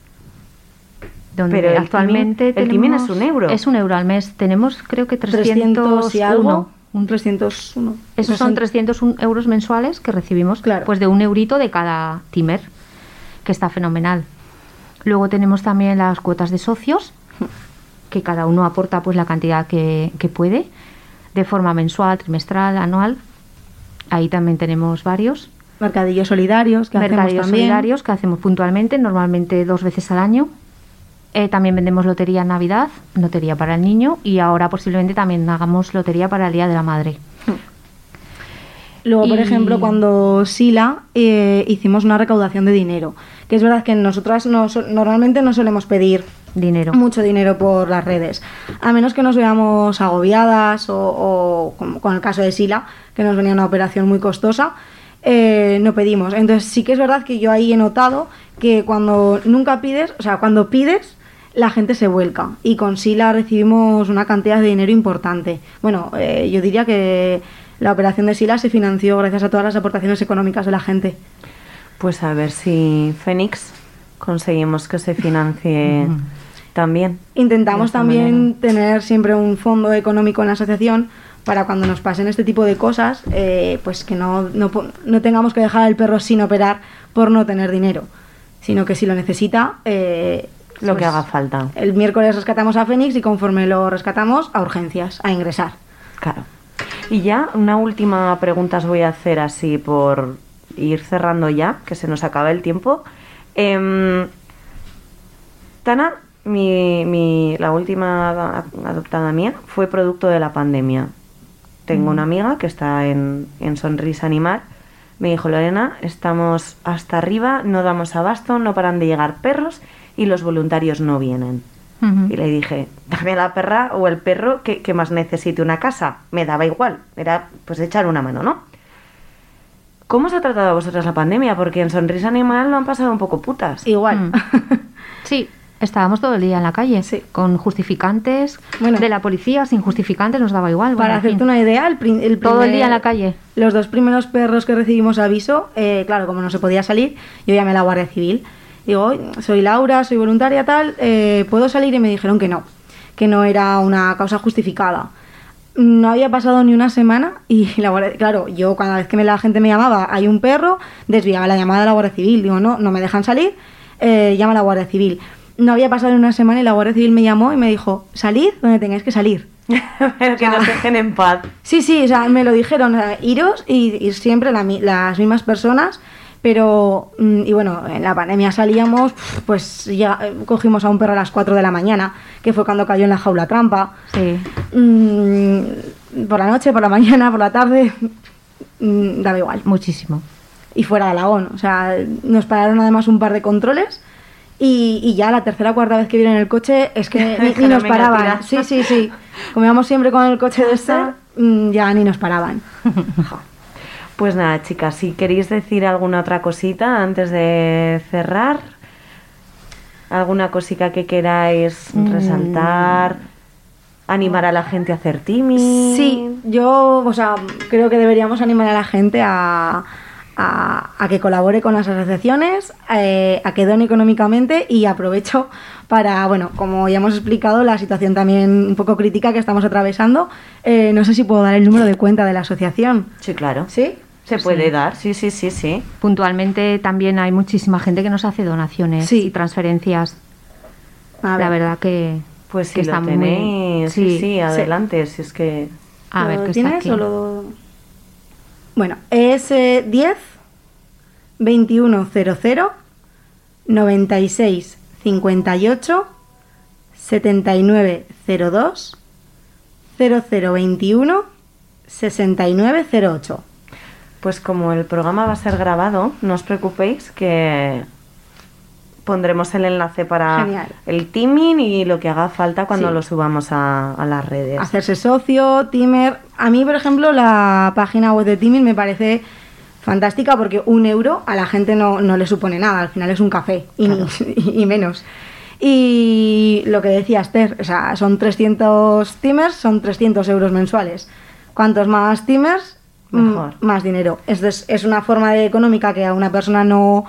Donde pero actualmente el timing es €1. Es €1 al mes. Tenemos, creo que 300 y algo. Un 301. Esos son 301 euros mensuales que recibimos, pues de €1 de cada timer, que está fenomenal. Luego tenemos también las cuotas de socios, que cada uno aporta pues la cantidad que puede, de forma mensual, trimestral, anual. Ahí también tenemos varios. Mercadillos solidarios que hacemos puntualmente, normalmente 2 veces al año. También vendemos lotería en Navidad, lotería para el niño, y ahora posiblemente también hagamos lotería para el Día de la Madre. Luego, por ejemplo, cuando Sila hicimos una recaudación de dinero, que es verdad que nosotras normalmente no solemos pedir mucho dinero por las redes, a menos que nos veamos agobiadas o como con el caso de Sila, que nos venía una operación muy costosa, no pedimos. Entonces sí que es verdad que yo ahí he notado que cuando cuando pides, la gente se vuelca, y con Sila recibimos una cantidad de dinero importante. Bueno, yo diría que la operación de Sila se financió gracias a todas las aportaciones económicas de la gente. Pues a ver si Fénix conseguimos que se financie también. Intentamos también tener siempre un fondo económico en la asociación para cuando nos pasen este tipo de cosas, pues que no tengamos que dejar al perro sin operar por no tener dinero, sino que si lo necesita... lo que haga falta. El miércoles rescatamos a Fénix y conforme lo rescatamos, a urgencias, a ingresar. Claro. Y ya una última pregunta os voy a hacer así por ir cerrando ya, que se nos acaba el tiempo. Tana, la última adoptada mía, fue producto de la pandemia. Tengo una amiga que está en Sonrisa Animal. Me dijo, Lorena, estamos hasta arriba, no damos abasto, no paran de llegar perros y los voluntarios no vienen. Y le dije, dame la perra o el perro que más necesite una casa. Me daba igual, era pues echar una mano, ¿no? ¿Cómo os ha tratado a vosotras la pandemia? Porque en Sonrisa Animal lo han pasado un poco putas. Igual. Sí, estábamos todo el día en la calle, con justificantes de la policía, sin justificantes, nos daba igual. Para hacerte una idea, todo el día en la calle. Los 2 primeros perros que recibimos aviso, claro, como no se podía salir, yo llamé a la Guardia Civil. Digo, soy Laura, soy voluntaria, tal, ¿puedo salir? Y me dijeron que no era una causa justificada. no había pasado ni una semana y claro, yo cada vez que la gente me llamaba, hay un perro, desviaba la llamada a la Guardia Civil. Digo, no me dejan salir, llama a la Guardia Civil. No había pasado ni una semana y la Guardia Civil me llamó y me dijo, salid donde tengáis que salir. Pero que nos dejen en paz. Sí, o sea, me lo dijeron, o sea, iros y siempre las mismas personas. Pero, y bueno, en la pandemia salíamos, pues ya cogimos a un perro a las 4 de la mañana, que fue cuando cayó en la jaula trampa. Sí. Por la noche, por la mañana, por la tarde, daba igual. Muchísimo. Y fuera de Alagón, o sea, nos pararon además un par de controles y ya la tercera o cuarta vez que vieron el coche es que ni nos paraban. Sí. Como íbamos siempre con el coche de Esther, ya ni nos paraban. Pues nada, chicas, si queréis decir alguna otra cosita antes de cerrar, alguna cosita que queráis resaltar, animar a la gente a hacer timing. Sí, yo, o sea, creo que deberíamos animar a la gente a que colabore con las asociaciones, a que done económicamente, y aprovecho para, bueno, como ya hemos explicado, la situación también un poco crítica que estamos atravesando. No sé si puedo dar el número de cuenta de la asociación. Sí, claro. ¿Sí? Se puede dar, sí. Puntualmente también hay muchísima gente que nos hace donaciones y transferencias. La verdad que... Pues si que lo está tenéis, sí, adelante, si es que... A ver, ¿qué tienes está aquí? o lo...? Bueno, es 10 2100 96 58 7902 0021 6908. Pues como el programa va a ser grabado, no os preocupéis que pondremos el enlace para el timing y lo que haga falta cuando lo subamos a las redes. Hacerse socio, timer. A mí, por ejemplo, la página web de Timing me parece fantástica porque 1 euro a la gente no le supone nada. Al final es un café y menos. Y lo que decía Esther, o sea, son 300 timers, son 300 euros mensuales. Cuantos más timers, mejor. Más dinero. Es una forma económica que a una persona no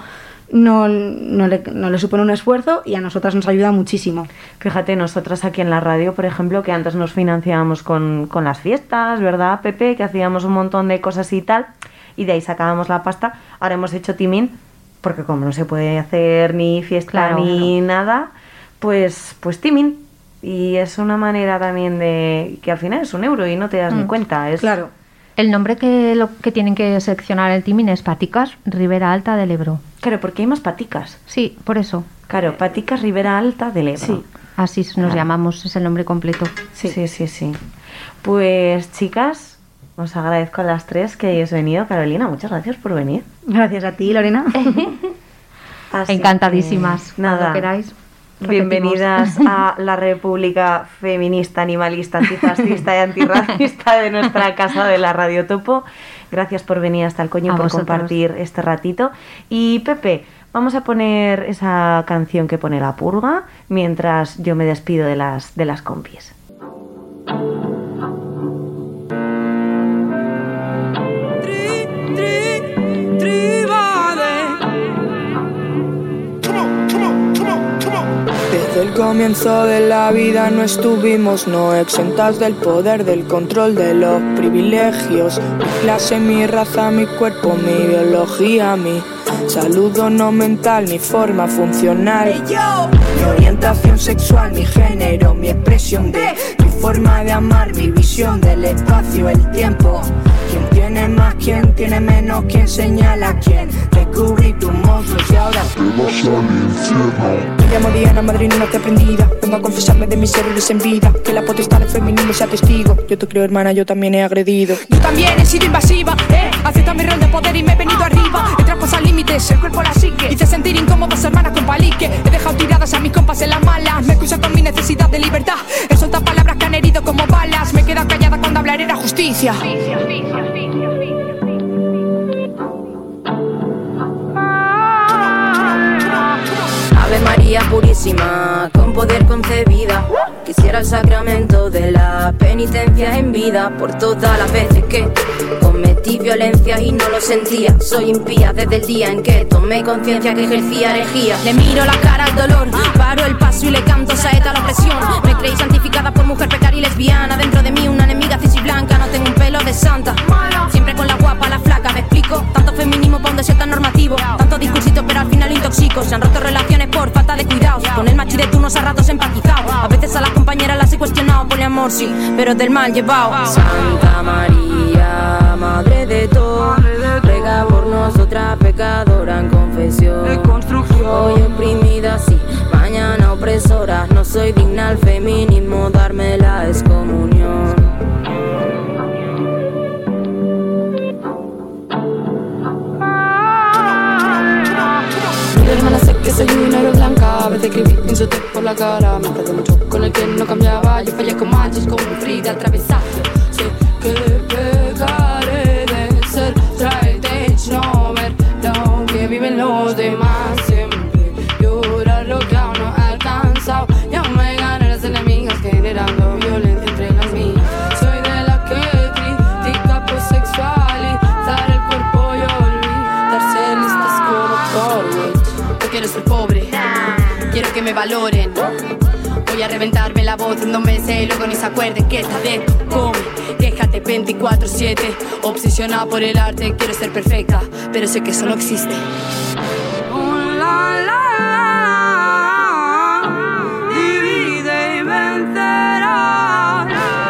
le supone un esfuerzo y a nosotras nos ayuda muchísimo. Fíjate, nosotras aquí en la radio, por ejemplo, que antes nos financiábamos con las fiestas, ¿verdad, Pepe? Que hacíamos un montón de cosas y tal, y de ahí sacábamos la pasta. Ahora hemos hecho timing, porque como no se puede hacer ni fiesta ni nada, pues timing. Y es una manera también de que al final es 1 euro y no te das ni cuenta. Es claro. El nombre que tienen que seleccionar el timing es Paticas Ribera Alta del Ebro. Claro, porque hay más paticas. Sí, por eso. Claro, Paticas Ribera Alta del Ebro. Sí, así nos llamamos, es el nombre completo. Sí. Pues chicas, os agradezco a las 3 que hayáis venido. Carolina, muchas gracias por venir. Gracias a ti, Lorena. Encantadísimas. Nada. Cuando queráis. Bienvenidas a la República Feminista, Animalista, Antifascista y Antirracista de nuestra casa de la Radio Topo. Gracias por venir hasta el coño y por compartir este ratito. Y Pepe, vamos a poner esa canción que pone La Purga mientras yo me despido de las compis. Desde el comienzo de la vida no estuvimos no exentas del poder, del control de los privilegios. Mi clase, mi raza, mi cuerpo, mi biología, mi salud o no mental, mi forma funcional, mi orientación sexual, mi género, mi expresión de mi forma de amar, mi visión del espacio, el tiempo. ¿Quién tiene más, quién tiene menos, quién señala a quién? Descubrí tus monstruos y ahora te vas al infierno. Me llamo Diana, madrina no te aprendida. Vengo a confesarme de mis errores en vida. Que la potestad del feminismo sea testigo. Yo te creo, hermana, yo también he agredido. Yo también he sido invasiva, acepto mi rol de poder y me he venido arriba. He traspasado límites, el cuerpo la psique. Hice sentir incómodas hermanas con palique. He dejado tiradas a mis compas en las malas. Me excuso con mi necesidad de libertad. He soltado palabras que han herido como balas. Me he quedado callada cuando hablar era justicia. Ave María purísima, con poder concebida, Quisiera el sacramento de la penitencia en vida por todas las veces que cometí violencia y no lo sentía. Soy impía desde el día en que tomé conciencia que ejercía herejía. Le miro la cara al dolor, paro el paso y le canto saeta a la opresión. Me creí santificada por mujer precaria y lesbiana. Dentro de mí una enemiga cis y blanca. No tengo un pelo de santa, siempre con la guapa, la flaca. ¿Me explico? Tanto feminismo pa' un deseo tan normativo, tanto discursito pero al final intoxico. Se han roto relaciones por falta de cuidados. Con el machi de turnos a ratos empatizado. A veces a las compañeras las he cuestionado. Poliamor sí, pero del mal llevado. Santa María, madre de todo, ruega por nosotras pecadora en confesión. Hoy oprimida sí, mañana opresora. No soy digna al feminismo, darme la excomunión. Mi hermana sé que soy una héroe blanca. A veces escribí insulté por la cara. Me tardé mucho con el que no cambiaba. Yo fallé con machos como Frida atravesada. Sé que pecaré de ser straight edge, no ver lo que viven los demás. Siempre llorar lo que aún no he alcanzado. Ya me gané las enemigas generando violencia entre las mías. Soy de la que critica por sexualizar el cuerpo y olvidarse listas como Corwich. No quiero ser pobre, quiero que me valoren. Voy a reventarme la voz en 2 meses y luego ni se acuerden que esta vez come. Déjate 24/7, obsesionada por el arte. Quiero ser perfecta, pero sé que eso no existe. Divide y vencerás.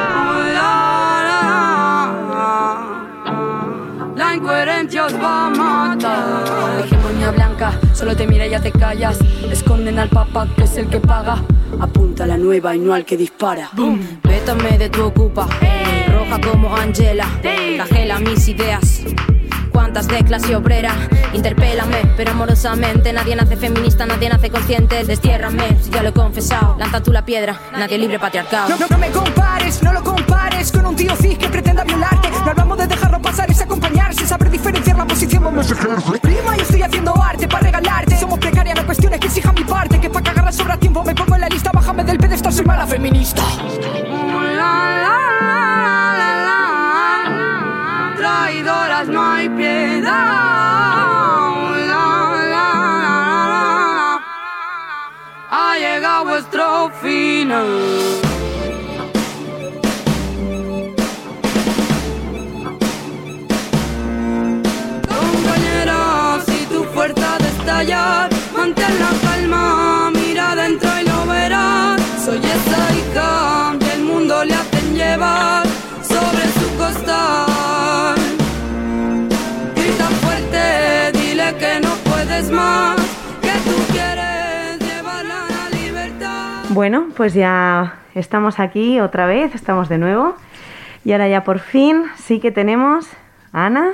La incoherencia os va a matar. La hegemonía blanca solo te mira y ya te callas. Esconden al papa que es el que paga. Apunta a la nueva y no al que dispara. Boom. Vétame de tu ocupa, roja como Angela. Cajela mis ideas. Cuántas de clase obrera, interpélame, pero amorosamente. Nadie nace feminista, nadie nace consciente. Destiérrame, si ya lo he confesado. Lanza tú la piedra, nadie libre patriarcado. No me compares, no lo compares con un tío cis que pretenda violarte. No hablamos de dejarlo pasar, es acompañarse, saber diferenciar la posición donde se ejerce. Prima, yo estoy haciendo arte para regalarte. Somos precarias, no cuestiones que exijan mi parte. Que pa' cagarla sobra tiempo, me pongo en la lista. Bájame del pedestal, soy mala feminista. Traidoras, no hay piedad. Ha llegado vuestro final. Compañera, si tu fuerza de estallar, mantén la calma, mira adentro y lo verás. Soy esa hija que el mundo le hacen llevar sobre su costal. Grita fuerte, dile que no puedes más, que tú quieres llevarla a la libertad. Bueno, pues ya estamos aquí otra vez, estamos de nuevo. Y ahora ya por fin sí que tenemos a Ana.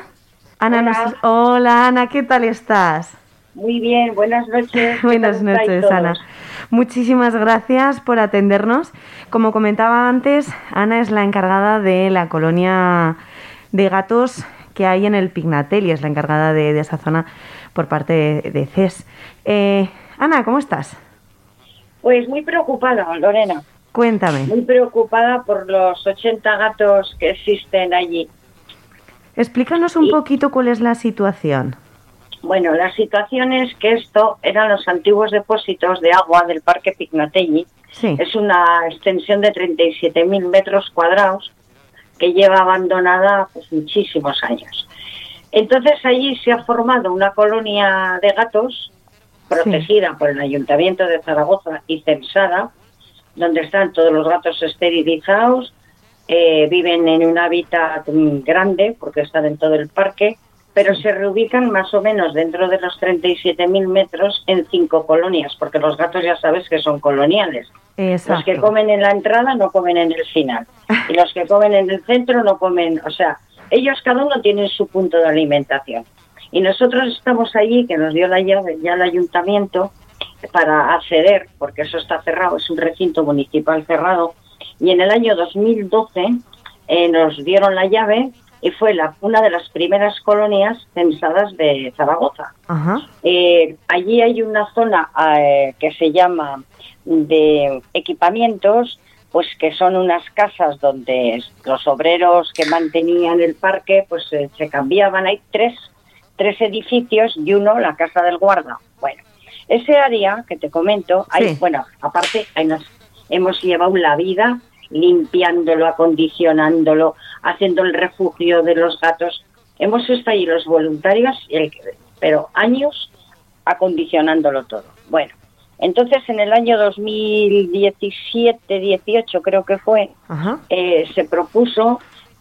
Hola Ana, ¿qué tal estás? Muy bien, buenas noches. Buenas noches, Ana. Muchísimas gracias por atendernos. Como comentaba antes, Ana es la encargada de la colonia de gatos que hay en el Pignatelli, es la encargada de esa zona por parte de CES. Ana, ¿cómo estás? Pues muy preocupada, Lorena. Cuéntame. Muy preocupada por los 80 gatos que existen allí. Explícanos un poquito cuál es la situación. Bueno, la situación es que esto eran los antiguos depósitos de agua del Parque Pignatelli. Sí. Es una extensión de 37.000 metros cuadrados que lleva abandonada pues muchísimos años. Entonces allí se ha formado una colonia de gatos protegida por el Ayuntamiento de Zaragoza y censada, donde están todos los gatos esterilizados, viven en un hábitat grande porque están en todo el parque, pero se reubican más o menos dentro de los 37.000 metros en 5 colonias, porque los gatos ya sabes que son coloniales. Exacto. Los que comen en la entrada no comen en el final, y los que comen en el centro no comen, o sea, ellos cada uno tienen su punto de alimentación. Y nosotros estamos allí, que nos dio la llave ya el ayuntamiento, para acceder, porque eso está cerrado, es un recinto municipal cerrado, y en el año 2012 nos dieron la llave y fue una de las primeras colonias censadas de Zaragoza. Ajá. Allí hay una zona que se llama de equipamientos, pues que son unas casas donde los obreros que mantenían el parque pues se cambiaban. Hay tres edificios y uno la casa del guarda. Bueno, ese área que te comento, bueno, aparte hemos llevado la vida limpiándolo, acondicionándolo, haciendo el refugio de los gatos. Hemos estado ahí los voluntarios, pero años acondicionándolo todo. Bueno, entonces en el año 2017-18 creo que fue, se propuso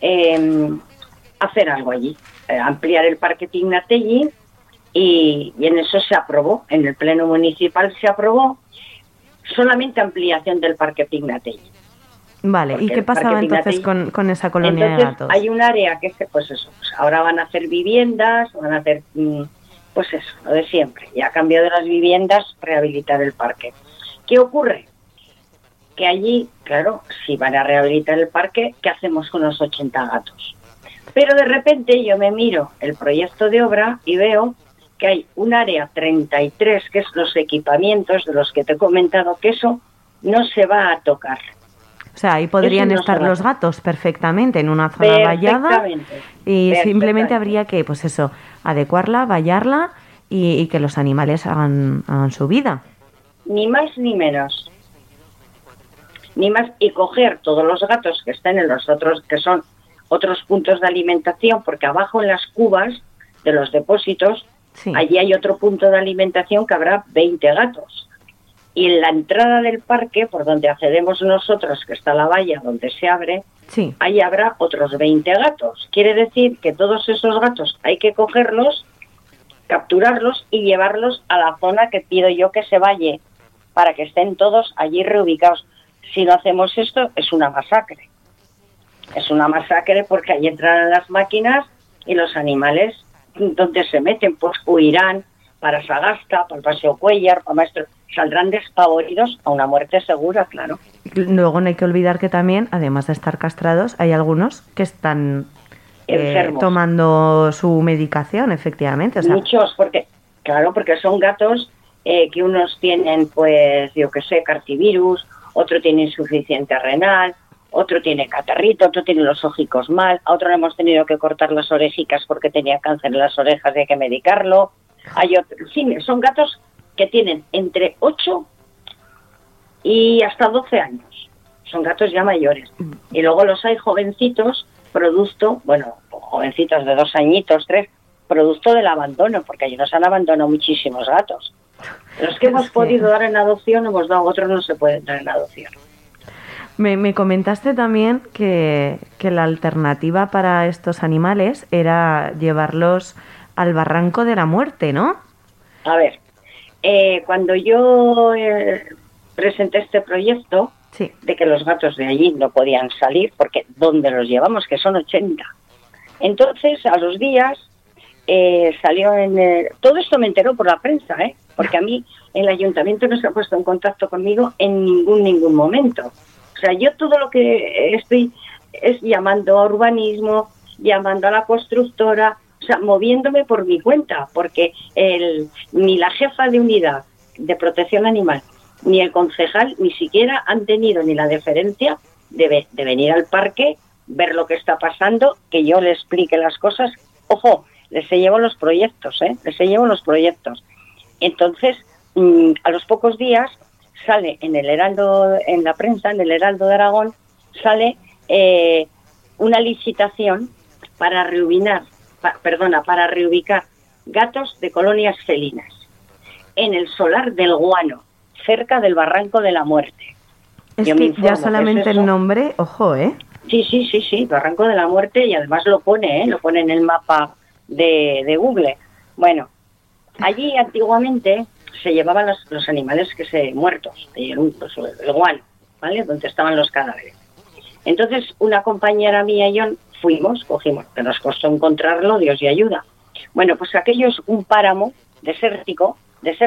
hacer algo allí, ampliar el Parque Pignatelli y en eso se aprobó, en el Pleno Municipal se aprobó solamente ampliación del Parque Pignatelli. Vale, ¿y qué pasaba entonces con esa colonia de gatos? Hay un área que pues ahora van a hacer viviendas, van a hacer pues eso, lo de siempre, y a cambio de las viviendas rehabilitar el parque. ¿Qué ocurre? Que allí, claro, si van a rehabilitar el parque, ¿qué hacemos con los 80 gatos? Pero de repente yo me miro el proyecto de obra y veo que hay un área 33, que es los equipamientos de los que te he comentado, que eso no se va a tocar. O sea, ahí podrían estar los gatos perfectamente en una zona vallada y simplemente habría que, pues eso, adecuarla, vallarla y que los animales hagan su vida. Ni más ni menos. Ni más, y coger todos los gatos que están en los otros, que son otros puntos de alimentación, porque abajo en las cubas de los depósitos, allí hay otro punto de alimentación que habrá 20 gatos. Y en la entrada del parque, por donde accedemos nosotros, que está la valla donde se abre, ahí habrá otros 20 gatos. Quiere decir que todos esos gatos hay que cogerlos, capturarlos y llevarlos a la zona que pido yo que se valle, para que estén todos allí reubicados. Si no hacemos esto, es una masacre. Es una masacre porque ahí entrarán las máquinas y los animales, donde se meten, pues huirán para Sagasta, para el Paseo Cuéllar, para Maestro, saldrán despavoridos a una muerte segura, claro. Luego no hay que olvidar que también, además de estar castrados, hay algunos que están tomando su medicación, efectivamente. O sea, muchos, porque son gatos que unos tienen, pues, yo qué sé, cartivirus, otro tiene insuficiencia renal, otro tiene catarrito, otro tiene los ojicos mal, a otro le hemos tenido que cortar las orejicas porque tenía cáncer en las orejas y hay que medicarlo. Hay otros, sí, son gatos que tienen entre 8 y hasta 12 años. Son gatos ya mayores. Y luego los hay jovencitos, jovencitos de 2 añitos, 3, producto del abandono, porque allí nos han abandonado muchísimos gatos. Los que hemos podido dar en adopción hemos dado, otros no se pueden dar en adopción. Me comentaste también que la alternativa para estos animales era llevarlos al Barranco de la Muerte, ¿no? A ver, cuando yo presenté este proyecto de que los gatos de allí no podían salir, porque ¿dónde los llevamos? Que son 80. Entonces, a los días salió todo esto me enteró por la prensa, porque a mí el ayuntamiento no se ha puesto en contacto conmigo en ningún momento. O sea, yo todo lo que estoy es llamando a urbanismo, llamando a la constructora, o sea, moviéndome por mi cuenta, porque ni la jefa de unidad de protección animal, ni el concejal, ni siquiera han tenido ni la deferencia de venir al parque, ver lo que está pasando, que yo le explique las cosas. Ojo, les he llevado los proyectos, les he llevado los proyectos. Entonces, a los pocos días sale en el Heraldo, en la prensa, en el Heraldo de Aragón, sale una licitación para reubicar gatos de colonias felinas en el solar del Guano, cerca del Barranco de la Muerte. Es que ya solamente el nombre, ojo, Sí, Barranco de la Muerte, y además lo pone en el mapa de Google. Bueno, allí antiguamente se llevaban los animales muertos, el guano, ¿vale? Donde estaban los cadáveres. Entonces, una compañera mía y yo cogimos, que nos costó encontrarlo, Dios y ayuda. Bueno, pues aquello es un páramo desértico,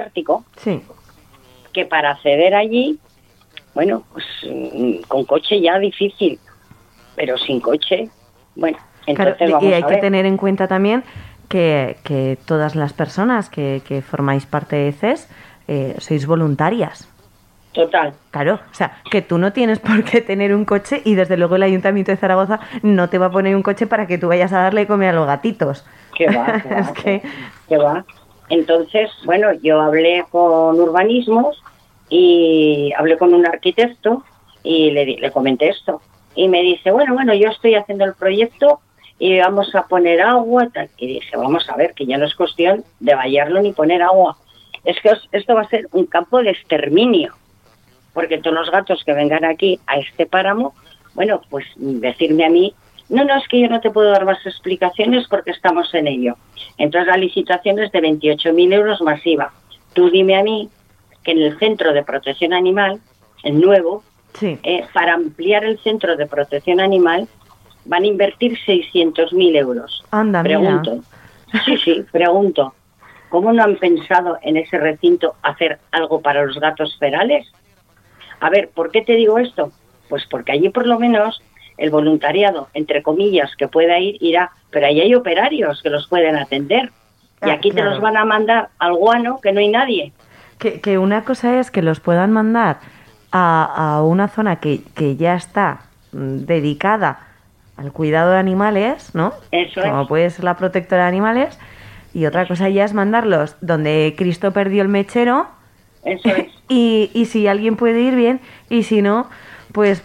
que para acceder allí, bueno, pues con coche ya difícil, pero sin coche, bueno, entonces claro, vamos a ver. Y hay que tener en cuenta también que todas las personas que formáis parte de CES sois voluntarias. Total. Claro, o sea, que tú no tienes por qué tener un coche y desde luego el Ayuntamiento de Zaragoza no te va a poner un coche para que tú vayas a darle de comer a los gatitos. ¿Qué va? ¿Qué va? Es que... ¿Qué va? Entonces, bueno, yo hablé con urbanismos y hablé con un arquitecto y le comenté esto. Y me dice, bueno, yo estoy haciendo el proyecto y vamos a poner agua. Tal. Y dije, vamos a ver, que ya no es cuestión de vallarlo ni poner agua. Es que esto va a ser un campo de exterminio. Porque todos los gatos que vengan aquí a este páramo, bueno, pues decirme a mí, no, es que yo no te puedo dar más explicaciones porque estamos en ello. Entonces la licitación es de 28.000 euros masiva. Tú dime a mí que en el Centro de Protección Animal, el nuevo, sí. Para ampliar el Centro de Protección Animal van a invertir 600.000 euros. Anda, pregunto. Mira. Sí, pregunto. ¿Cómo no han pensado en ese recinto hacer algo para los gatos ferales? A ver, ¿por qué te digo esto? Pues porque allí por lo menos el voluntariado, entre comillas, que pueda ir, irá, pero ahí hay operarios que los pueden atender. Y aquí claro. Te los van a mandar al guano, que no hay nadie. Que una cosa es que los puedan mandar a una zona que ya está dedicada al cuidado de animales, ¿no? Eso como es. puede ser la protectora de animales, y otra cosa ya es mandarlos donde Cristo perdió el mechero. Eso es. y si alguien puede ir bien, y si no, pues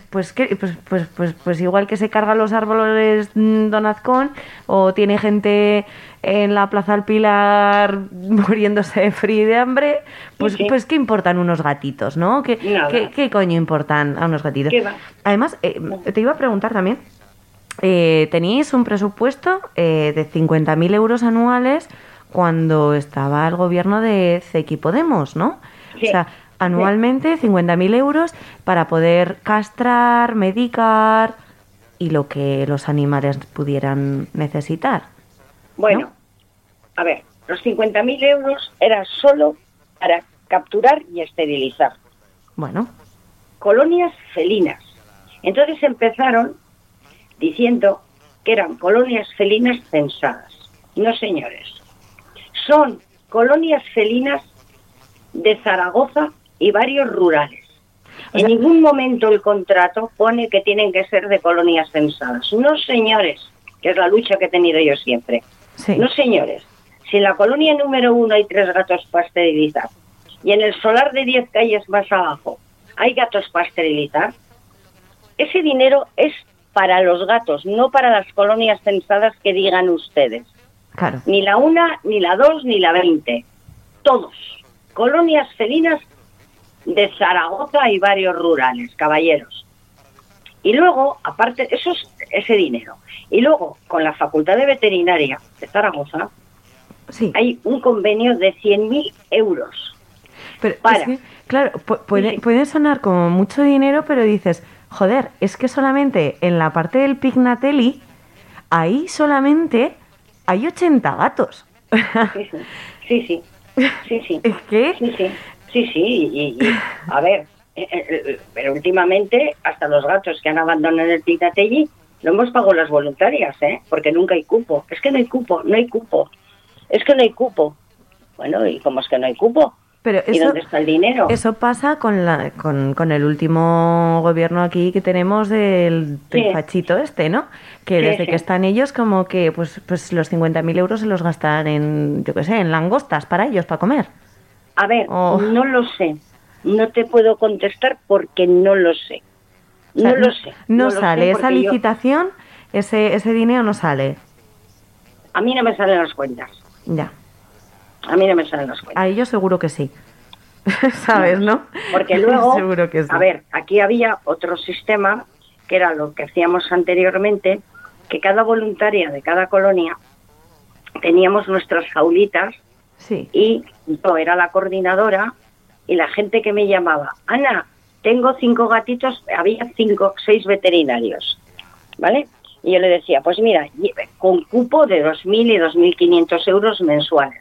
igual que se carga los árboles Don Azcón, o tiene gente en la Plaza del Pilar muriéndose de frío y de hambre, pues qué importan unos gatitos, ¿no? ¿Qué coño importan a unos gatitos? Además, te iba a preguntar también, teníais un presupuesto de 50.000 euros anuales cuando estaba el gobierno de CEC y Podemos, ¿no? Sí. O sea, anualmente 50.000 euros para poder castrar, medicar y lo que los animales pudieran necesitar. Bueno, ¿no? A ver, los 50.000 euros era solo para capturar y esterilizar. Bueno. Colonias felinas. Entonces empezaron diciendo que eran colonias felinas censadas. No, señores. Son colonias felinas de Zaragoza y barrios rurales. En ningún momento el contrato pone que tienen que ser de colonias censadas. No, señores, que es la lucha que he tenido yo siempre. Sí. No, señores, si en la colonia número 1 hay 3 gatos para esterilizar y en el solar de 10 calles más abajo hay gatos para esterilizar, ese dinero es para los gatos, no para las colonias censadas que digan ustedes. Claro. Ni la 1, ni la 2, ni la 20. Todos. Colonias felinas de Zaragoza y barrios rurales, caballeros. Y luego, aparte, eso es ese dinero. Y luego, con la Facultad de Veterinaria de Zaragoza, hay un convenio de 100.000 euros. Pero es que, claro, puede sonar como mucho dinero, pero dices, joder, es que solamente en la parte del Pignatelli, ahí solamente hay 80 gatos. Sí. ¿Es qué? Sí. Y a ver, pero últimamente hasta los gatos que han abandonado el Pignatelli lo hemos pagado las voluntarias, porque nunca hay cupo. Es que no hay cupo. Es que no hay cupo. Bueno, ¿y cómo es que no hay cupo? Pero ¿Y dónde está el dinero? Eso pasa con el último gobierno aquí que tenemos del fachito ¿no? Que desde que están ellos como que pues los 50.000 euros se los gastan en, yo qué sé, en langostas para ellos, para comer. A ver, no lo sé. No te puedo contestar porque no lo sé. O sea, no lo sé. No sale esa licitación, ese dinero no sale. A mí no me salen las cuentas. Ya. A mí no me salen las cuentas. A ellos seguro que sí. ¿Sabes, no? Porque luego, seguro que sí. A ver, aquí había otro sistema, que era lo que hacíamos anteriormente, que cada voluntaria de cada colonia teníamos nuestras jaulitas y yo era la coordinadora y la gente que me llamaba, Ana, tengo 5 gatitos, había 6 veterinarios, ¿vale? Y yo le decía, pues mira, con cupo de 2.000 y 2.500 euros mensuales.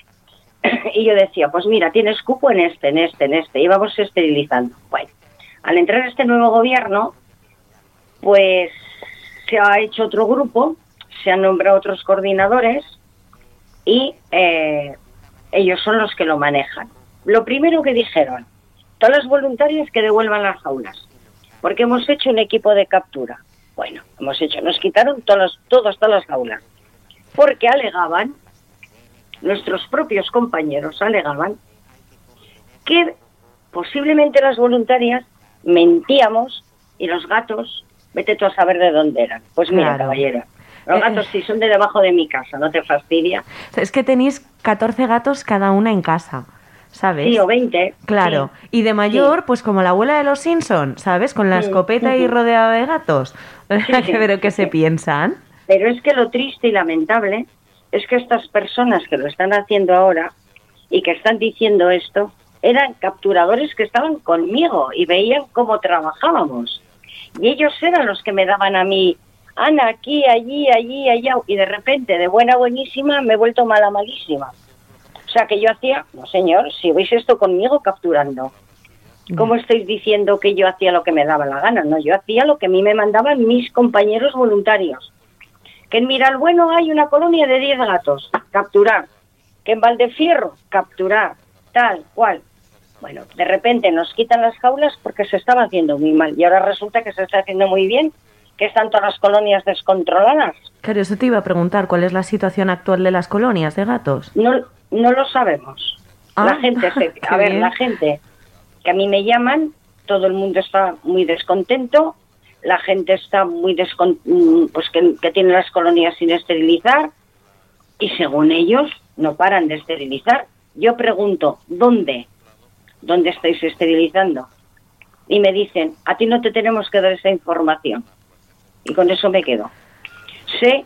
Y yo decía, pues mira, tienes cupo en este, y vamos esterilizando. Bueno, al entrar este nuevo gobierno, pues se ha hecho otro grupo, se han nombrado otros coordinadores y ellos son los que lo manejan. Lo primero que dijeron, todas las voluntarias que devuelvan las jaulas, porque hemos hecho un equipo de captura. Bueno, nos quitaron todas las jaulas, porque alegaban, nuestros propios compañeros alegaban, que posiblemente las voluntarias mentíamos y los gatos, vete tú a saber de dónde eran. Pues mira, Claro. caballera, los gatos sí son de debajo de mi casa, ¿no te fastidia? Es que tenéis 14 gatos cada una en casa, ¿sabes? Sí, o 20. Claro. Sí. Y de mayor, pues como la abuela de los Simpson, ¿sabes? Con la Sí. escopeta y rodeada de gatos. Pero ¿qué se piensan? Pero es que lo triste y lamentable es que estas personas que lo están haciendo ahora y que están diciendo esto, eran capturadores que estaban conmigo y veían cómo trabajábamos. Y ellos eran los que me daban a mí, Ana, aquí, allí, allá, y de repente, de buena, buenísima, me he vuelto mala, malísima. O sea, que yo hacía, no señor, si veis esto conmigo capturando. ¿Cómo estáis diciendo que yo hacía lo que me daba la gana? No, yo hacía lo que a mí me mandaban mis compañeros voluntarios. Que en Miralbueno hay una colonia de 10 gatos, capturar. Que en Valdefierro, capturar, tal, cual. Bueno, de repente nos quitan las jaulas porque se estaba haciendo muy mal. Y ahora resulta que se está haciendo muy bien, que están todas las colonias descontroladas. Claro, eso te iba a preguntar, ¿cuál es la situación actual de las colonias de gatos? No lo sabemos. La gente, a ver, la gente que a mí me llaman, todo el mundo está muy descontento, la gente está muy pues que tiene las colonias sin esterilizar y según ellos no paran de esterilizar. Yo pregunto, ¿dónde estáis esterilizando? Y me dicen, a ti no te tenemos que dar esa información. Y con eso me quedo. Sé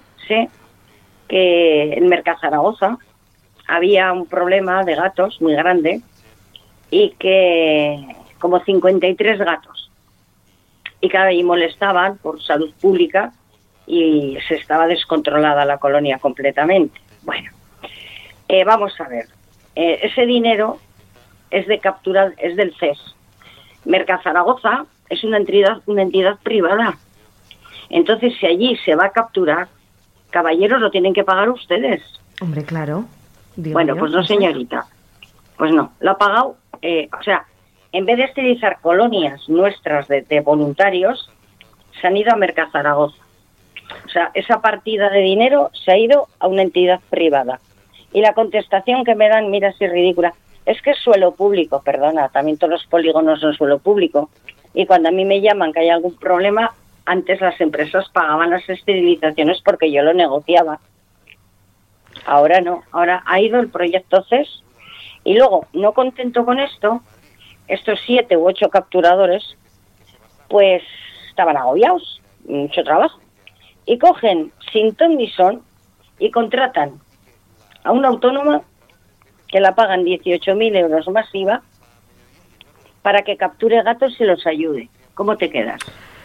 que en Mercazaragoza había un problema de gatos muy grande y que como 53 gatos. Y cada vez molestaban por salud pública y se estaba descontrolada la colonia completamente. Bueno, vamos a ver. Ese dinero es de captura, es del CES. Mercazaragoza es una entidad privada. Entonces, si allí se va a capturar, caballeros, lo tienen que pagar ustedes. Hombre, claro. Bueno, pues no, señorita. Pues no, lo ha pagado. O sea, en vez de esterilizar colonias nuestras de voluntarios, se han ido a Mercazaragoza. O sea, esa partida de dinero se ha ido a una entidad privada. Y la contestación que me dan, mira si es ridícula, es que es suelo público, perdona, también todos los polígonos son suelo público. Y cuando a mí me llaman que hay algún problema, antes las empresas pagaban las esterilizaciones porque yo lo negociaba. Ahora no, ahora ha ido el proyecto CES. Y luego, no contento con esto, estos 7 u 8 capturadores, pues estaban agobiados, mucho trabajo. Y cogen sin ton ni son y contratan a una autónoma que la pagan 18.000 euros más IVA para que capture gatos y los ayude. ¿Cómo te quedas?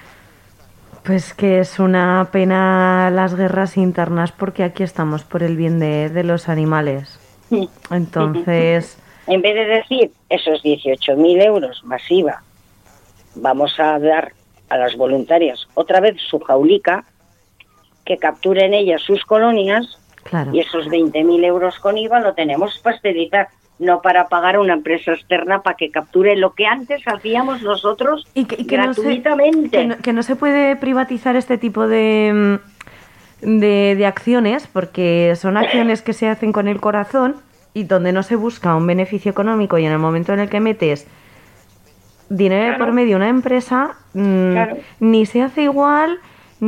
Pues que es una pena las guerras internas porque aquí estamos por el bien de los animales. Entonces, en vez de decir esos 18.000 euros más IVA, vamos a dar a las voluntarias otra vez su jaulica, que capturen ellas sus colonias, claro. Y esos 20.000 euros con IVA lo tenemos para esterilizar, no para pagar a una empresa externa para que capture lo que antes hacíamos nosotros gratuitamente. Que no se puede privatizar este tipo de acciones porque son acciones que se hacen con el corazón y donde no se busca un beneficio económico, y en el momento en el que metes dinero por medio de una empresa, ni se hace igual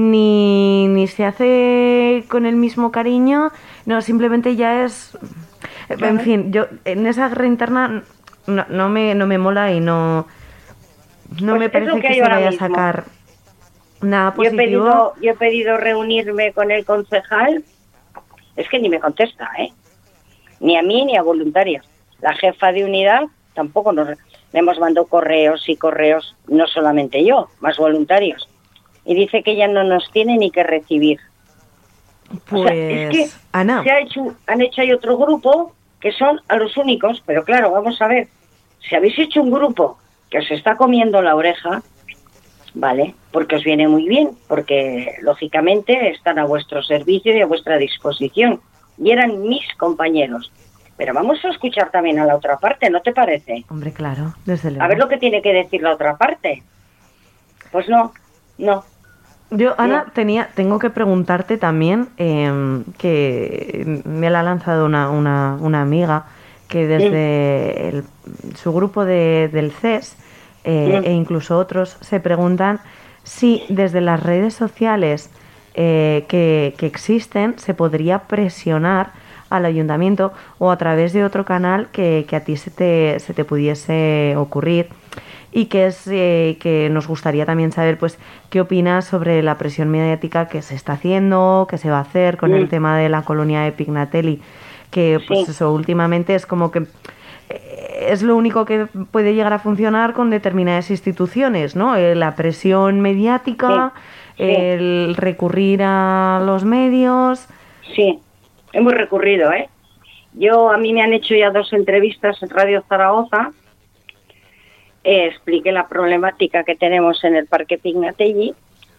ni se hace con el mismo cariño, no, simplemente ya es... En fin, yo en esa guerra interna no me mola y no me parece que se vaya a sacar nada positivo. Yo he pedido reunirme con el concejal, es que ni me contesta, ni a mí ni a voluntarios. La jefa de unidad tampoco le hemos mandado correos y correos, no solamente yo, más voluntarios. Y dice que ya no nos tiene ni que recibir. Pues, o sea, es que Ana, han hecho ahí otro grupo que son a los únicos, pero claro, vamos a ver, si habéis hecho un grupo que os está comiendo la oreja, vale, porque os viene muy bien, porque lógicamente están a vuestro servicio y a vuestra disposición, y eran mis compañeros. Pero vamos a escuchar también a la otra parte, ¿no te parece? Hombre, claro, desde luego. A ver lo que tiene que decir la otra parte. Pues no. Yo, Ana, tengo que preguntarte también, que me la ha lanzado una amiga, que desde su grupo del CES e incluso otros se preguntan si desde las redes sociales que existen se podría presionar al ayuntamiento o a través de otro canal que a ti se te pudiese ocurrir, y que nos gustaría también saber pues qué opinas sobre la presión mediática que se está haciendo, que se va a hacer con el tema de la colonia de Pignatelli, que pues eso últimamente es como que es lo único que puede llegar a funcionar con determinadas instituciones, ¿no? La presión mediática, el recurrir a los medios. Sí, hemos recurrido, ¿eh? A mí me han hecho ya 2 entrevistas en Radio Zaragoza. Expliqué la problemática que tenemos en el Parque Pignatelli,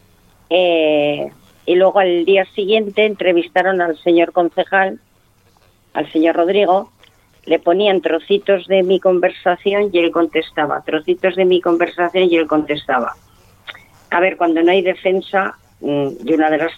y luego al día siguiente entrevistaron al señor concejal, al señor Rodrigo. Le ponían trocitos de mi conversación y él contestaba, trocitos de mi conversación y él contestaba. A ver, cuando no hay defensa, y una de las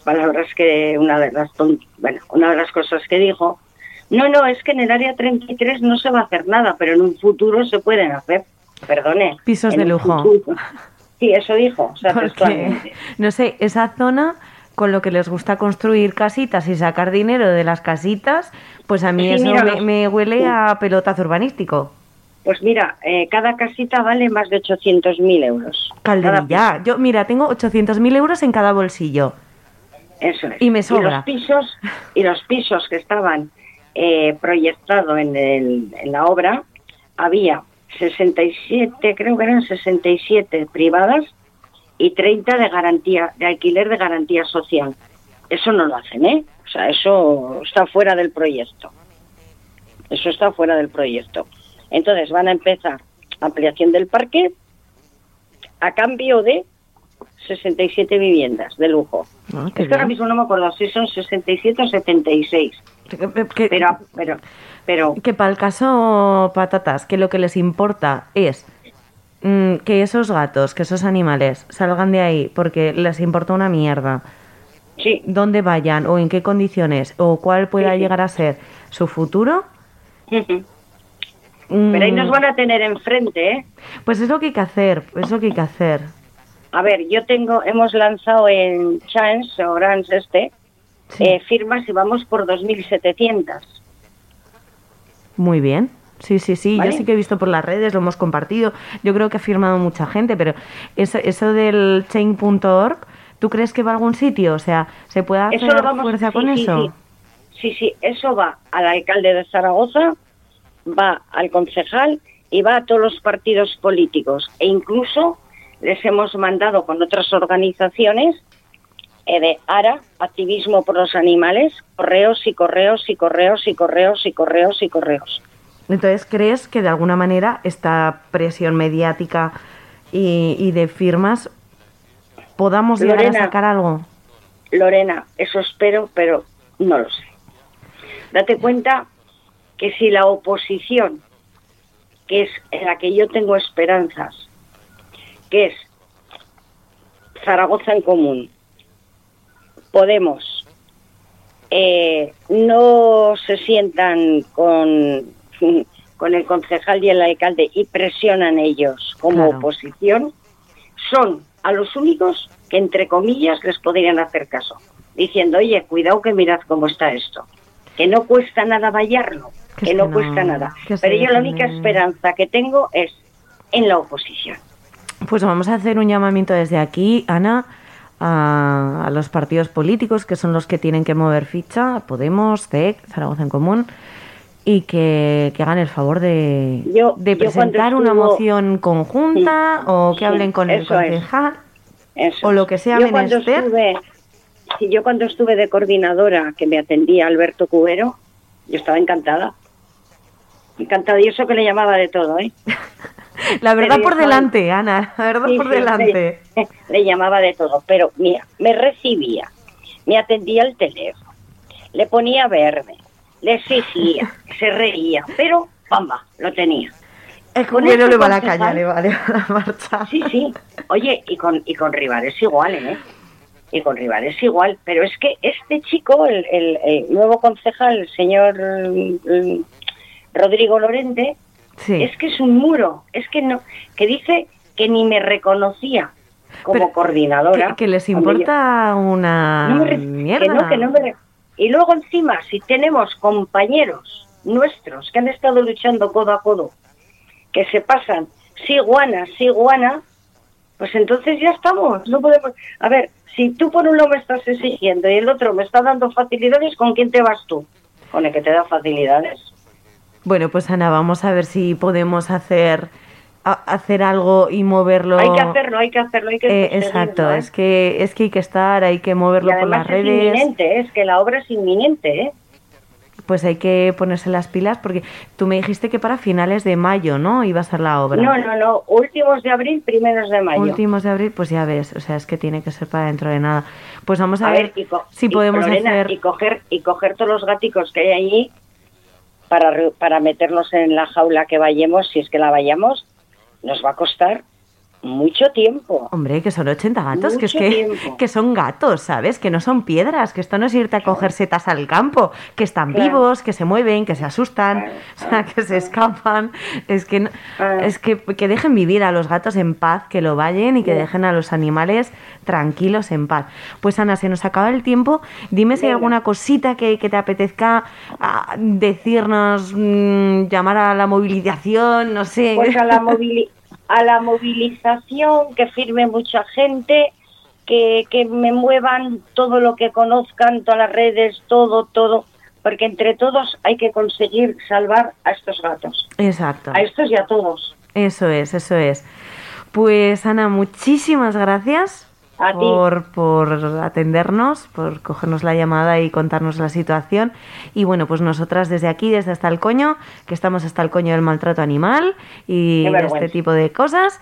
cosas que dijo, no, es que en el área 33 no se va a hacer nada, pero en un futuro se pueden hacer. Perdone. Pisos de lujo. Sí, eso dijo. O sea, porque, no sé, esa zona, con lo que les gusta construir casitas y sacar dinero de las casitas, pues a mí eso me huele a pelotazo urbanístico. Pues mira, cada casita vale más de 800.000 euros. Calderilla. Yo, mira, tengo 800.000 euros en cada bolsillo. Eso es. Y me sobra. Y los pisos que estaban proyectados en la obra, había 67, creo que eran 67 privadas y 30 de garantía, de alquiler de garantía social. Eso no lo hacen, ¿eh? O sea, eso está fuera del proyecto. Eso está fuera del proyecto. Entonces van a empezar ampliación del parque a cambio de 67 viviendas de lujo. Es que ahora mismo no me acuerdo si son 67 o 76. Pero que para el caso patatas, que lo que les importa es que esos gatos, que esos animales salgan de ahí porque les importa una mierda. Sí. Dónde vayan o en qué condiciones o cuál pueda llegar a ser su futuro. Pero ahí nos van a tener enfrente, ¿eh? Pues es lo que hay que hacer, A ver, hemos lanzado en Chance, Orange firmas y vamos por 2.700. Muy bien. Sí. ¿Vale? Yo sí que he visto por las redes, lo hemos compartido. Yo creo que ha firmado mucha gente, pero eso del chain.org, ¿tú crees que va a algún sitio? O sea, ¿se puede hacer fuerza con eso? Sí, eso va al alcalde de Zaragoza, va al concejal y va a todos los partidos políticos. E incluso les hemos mandado con otras organizaciones de ARA, Activismo por los Animales, correos. Entonces, ¿crees que de alguna manera esta presión mediática y de firmas podamos llegar a sacar algo? Lorena, eso espero, pero no lo sé. Date cuenta que si la oposición, que es en la que yo tengo esperanzas, que es Zaragoza en Común, Podemos, no se sientan con el concejal y el alcalde y presionan ellos como oposición, son a los únicos que, entre comillas, les podrían hacer caso, diciendo, oye, cuidado que mirad cómo está esto, que no cuesta nada vallarlo, que no cuesta nada. Pero yo la única esperanza que tengo es en la oposición. Pues vamos a hacer un llamamiento desde aquí, Ana, a los partidos políticos, que son los que tienen que mover ficha, Podemos, CEC, Zaragoza en Común, y que hagan el favor de presentar una moción conjunta o que hablen con el concejal o lo que sea menester. Yo cuando estuve de coordinadora, que me atendía Alberto Cubero, yo estaba encantada. Encantada, y eso que le llamaba de todo, ¿eh? La verdad por delante, Ana, la verdad por delante. Le llamaba de todo, pero mira, me recibía, me atendía el teléfono, le ponía verde, le exigía, se reía, pero, ¡pamba!, lo tenía. Es como que no le va la caña, le vale la marcha. Sí. Oye, y con Rivares igual, ¿eh? Y con Rivares igual, pero es que este chico, el nuevo concejal, el señor Rodrigo Lorente, es que es un muro, es que no, que dice que ni me reconocía como coordinadora. Que les importa una mierda. Que no me... Y luego encima, si tenemos compañeros nuestros que han estado luchando codo a codo, que se pasan, sí guana, pues entonces ya estamos, no podemos... A ver, si tú por un lado me estás exigiendo y el otro me está dando facilidades, ¿con quién te vas tú? Con el que te da facilidades. Bueno, pues Ana, vamos a ver si podemos hacer algo y moverlo. Hay que hacerlo. Exacto, es que hay que estar, hay que moverlo por las redes. Es inminente, es que la obra es inminente, ¿eh? Pues hay que ponerse las pilas, porque tú me dijiste que para finales de mayo, ¿no?, iba a ser la obra. No, últimos de abril, primeros de mayo. Últimos de abril, pues ya ves, o sea, es que tiene que ser para dentro de nada. Pues vamos a ver si podemos hacer... Y coger todos los gaticos que hay allí para meterlos en la jaula que vayamos, si es que la vayamos, nos va a costar mucho tiempo. Hombre, que son 80 gatos, que son gatos, ¿sabes? Que no son piedras, que esto no es irte a coger setas al campo, que están vivos, que se mueven, que se asustan, o sea, que se escapan. Es que que dejen vivir a los gatos en paz, que lo vayan y que dejen a los animales tranquilos en paz. Pues Ana, se nos acaba el tiempo. Dime si hay alguna cosita que te apetezca decirnos, llamar a la movilización, no sé. Pues a la movilización, que firme mucha gente, que me muevan todo lo que conozcan, todas las redes, todo, porque entre todos hay que conseguir salvar a estos gatos. Exacto. A estos y a todos. Eso es. Pues Ana, muchísimas gracias por atendernos, por cogernos la llamada y contarnos la situación. Y bueno, pues nosotras desde aquí, desde Hasta el Coño, que estamos hasta el coño del maltrato animal y de este tipo de cosas,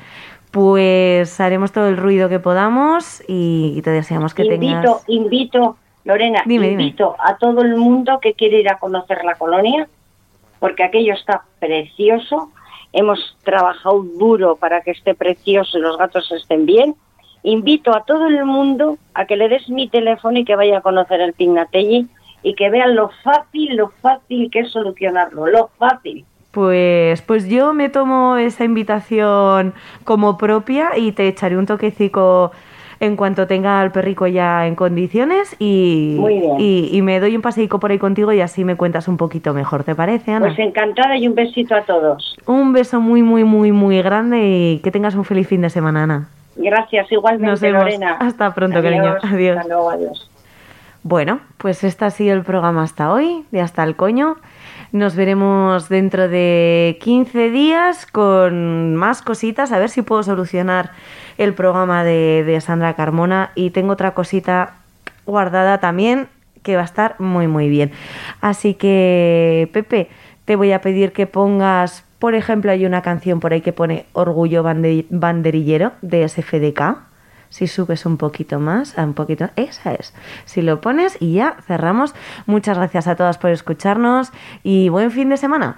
pues haremos todo el ruido que podamos y te deseamos que tengas... Invito, Lorena, invito a todo el mundo que quiere ir a conocer la colonia, porque aquello está precioso. Hemos trabajado duro para que esté precioso y los gatos estén bien. Invito a todo el mundo a que le des mi teléfono y que vaya a conocer el Pignatelli y que vean lo fácil que es solucionarlo, lo fácil. Pues yo me tomo esa invitación como propia y te echaré un toquecico en cuanto tenga al perrico ya en condiciones y me doy un paseico por ahí contigo y así me cuentas un poquito mejor, ¿te parece, Ana? Pues encantada y un besito a todos. Un beso muy grande y que tengas un feliz fin de semana, Ana. Gracias, igualmente. Nos vemos. Lorena. Hasta pronto, Adiós, cariño. Adiós. Hasta luego, adiós. Bueno, pues este ha sido el programa hasta hoy, de Hasta el Coño. Nos veremos dentro de 15 días con más cositas, a ver si puedo solucionar el programa de Sandra Carmona. Y tengo otra cosita guardada también que va a estar muy bien. Así que, Pepe, te voy a pedir que pongas... Por ejemplo, hay una canción por ahí que pone Orgullo Banderillero de SFDK. Si subes un poquito más, esa es. Si lo pones y ya cerramos. Muchas gracias a todas por escucharnos y buen fin de semana.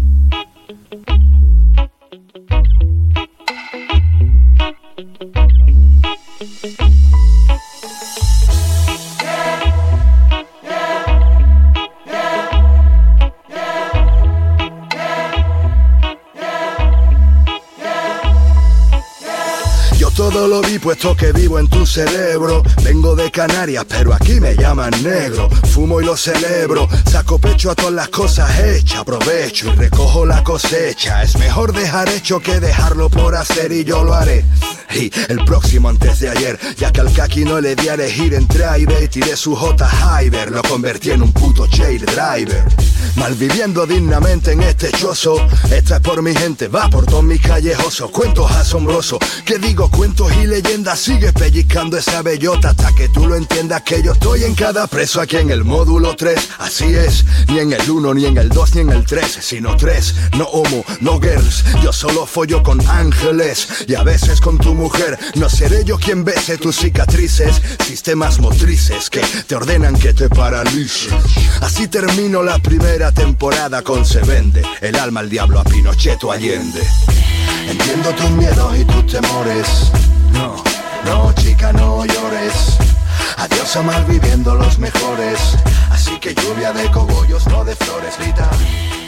Todo lo vi puesto que vivo en tu cerebro. Vengo de Canarias pero aquí me llaman negro. Fumo y lo celebro, saco pecho a todas las cosas hechas. Aprovecho y recojo la cosecha. Es mejor dejar hecho que dejarlo por hacer y yo lo haré. Y el próximo antes de ayer, ya que al Kaki no le di a elegir entre aire y tiré su J Hyber, lo convertí en un puto jail driver. Malviviendo dignamente en este chozo. Esta es por mi gente, va por todos mis callejosos. Cuentos asombrosos, que digo cuentos y leyendas. Sigue pellizcando esa bellota hasta que tú lo entiendas, que yo estoy en cada preso aquí en el módulo 3. Así es, ni en el 1, ni en el 2, ni en el 3, sino 3. No homo, no girls, yo solo follo con ángeles y a veces con tu mujer. No seré yo quien bese tus cicatrices, sistemas motrices que te ordenan que te paralices. Así termino la primera primera temporada con Se Vende, el alma al diablo a Pinochet o Allende. Entiendo tus miedos y tus temores. No, no chica, no llores. Adiós a mal viviendo los mejores. Así que lluvia de cogollos, no de flores, grita.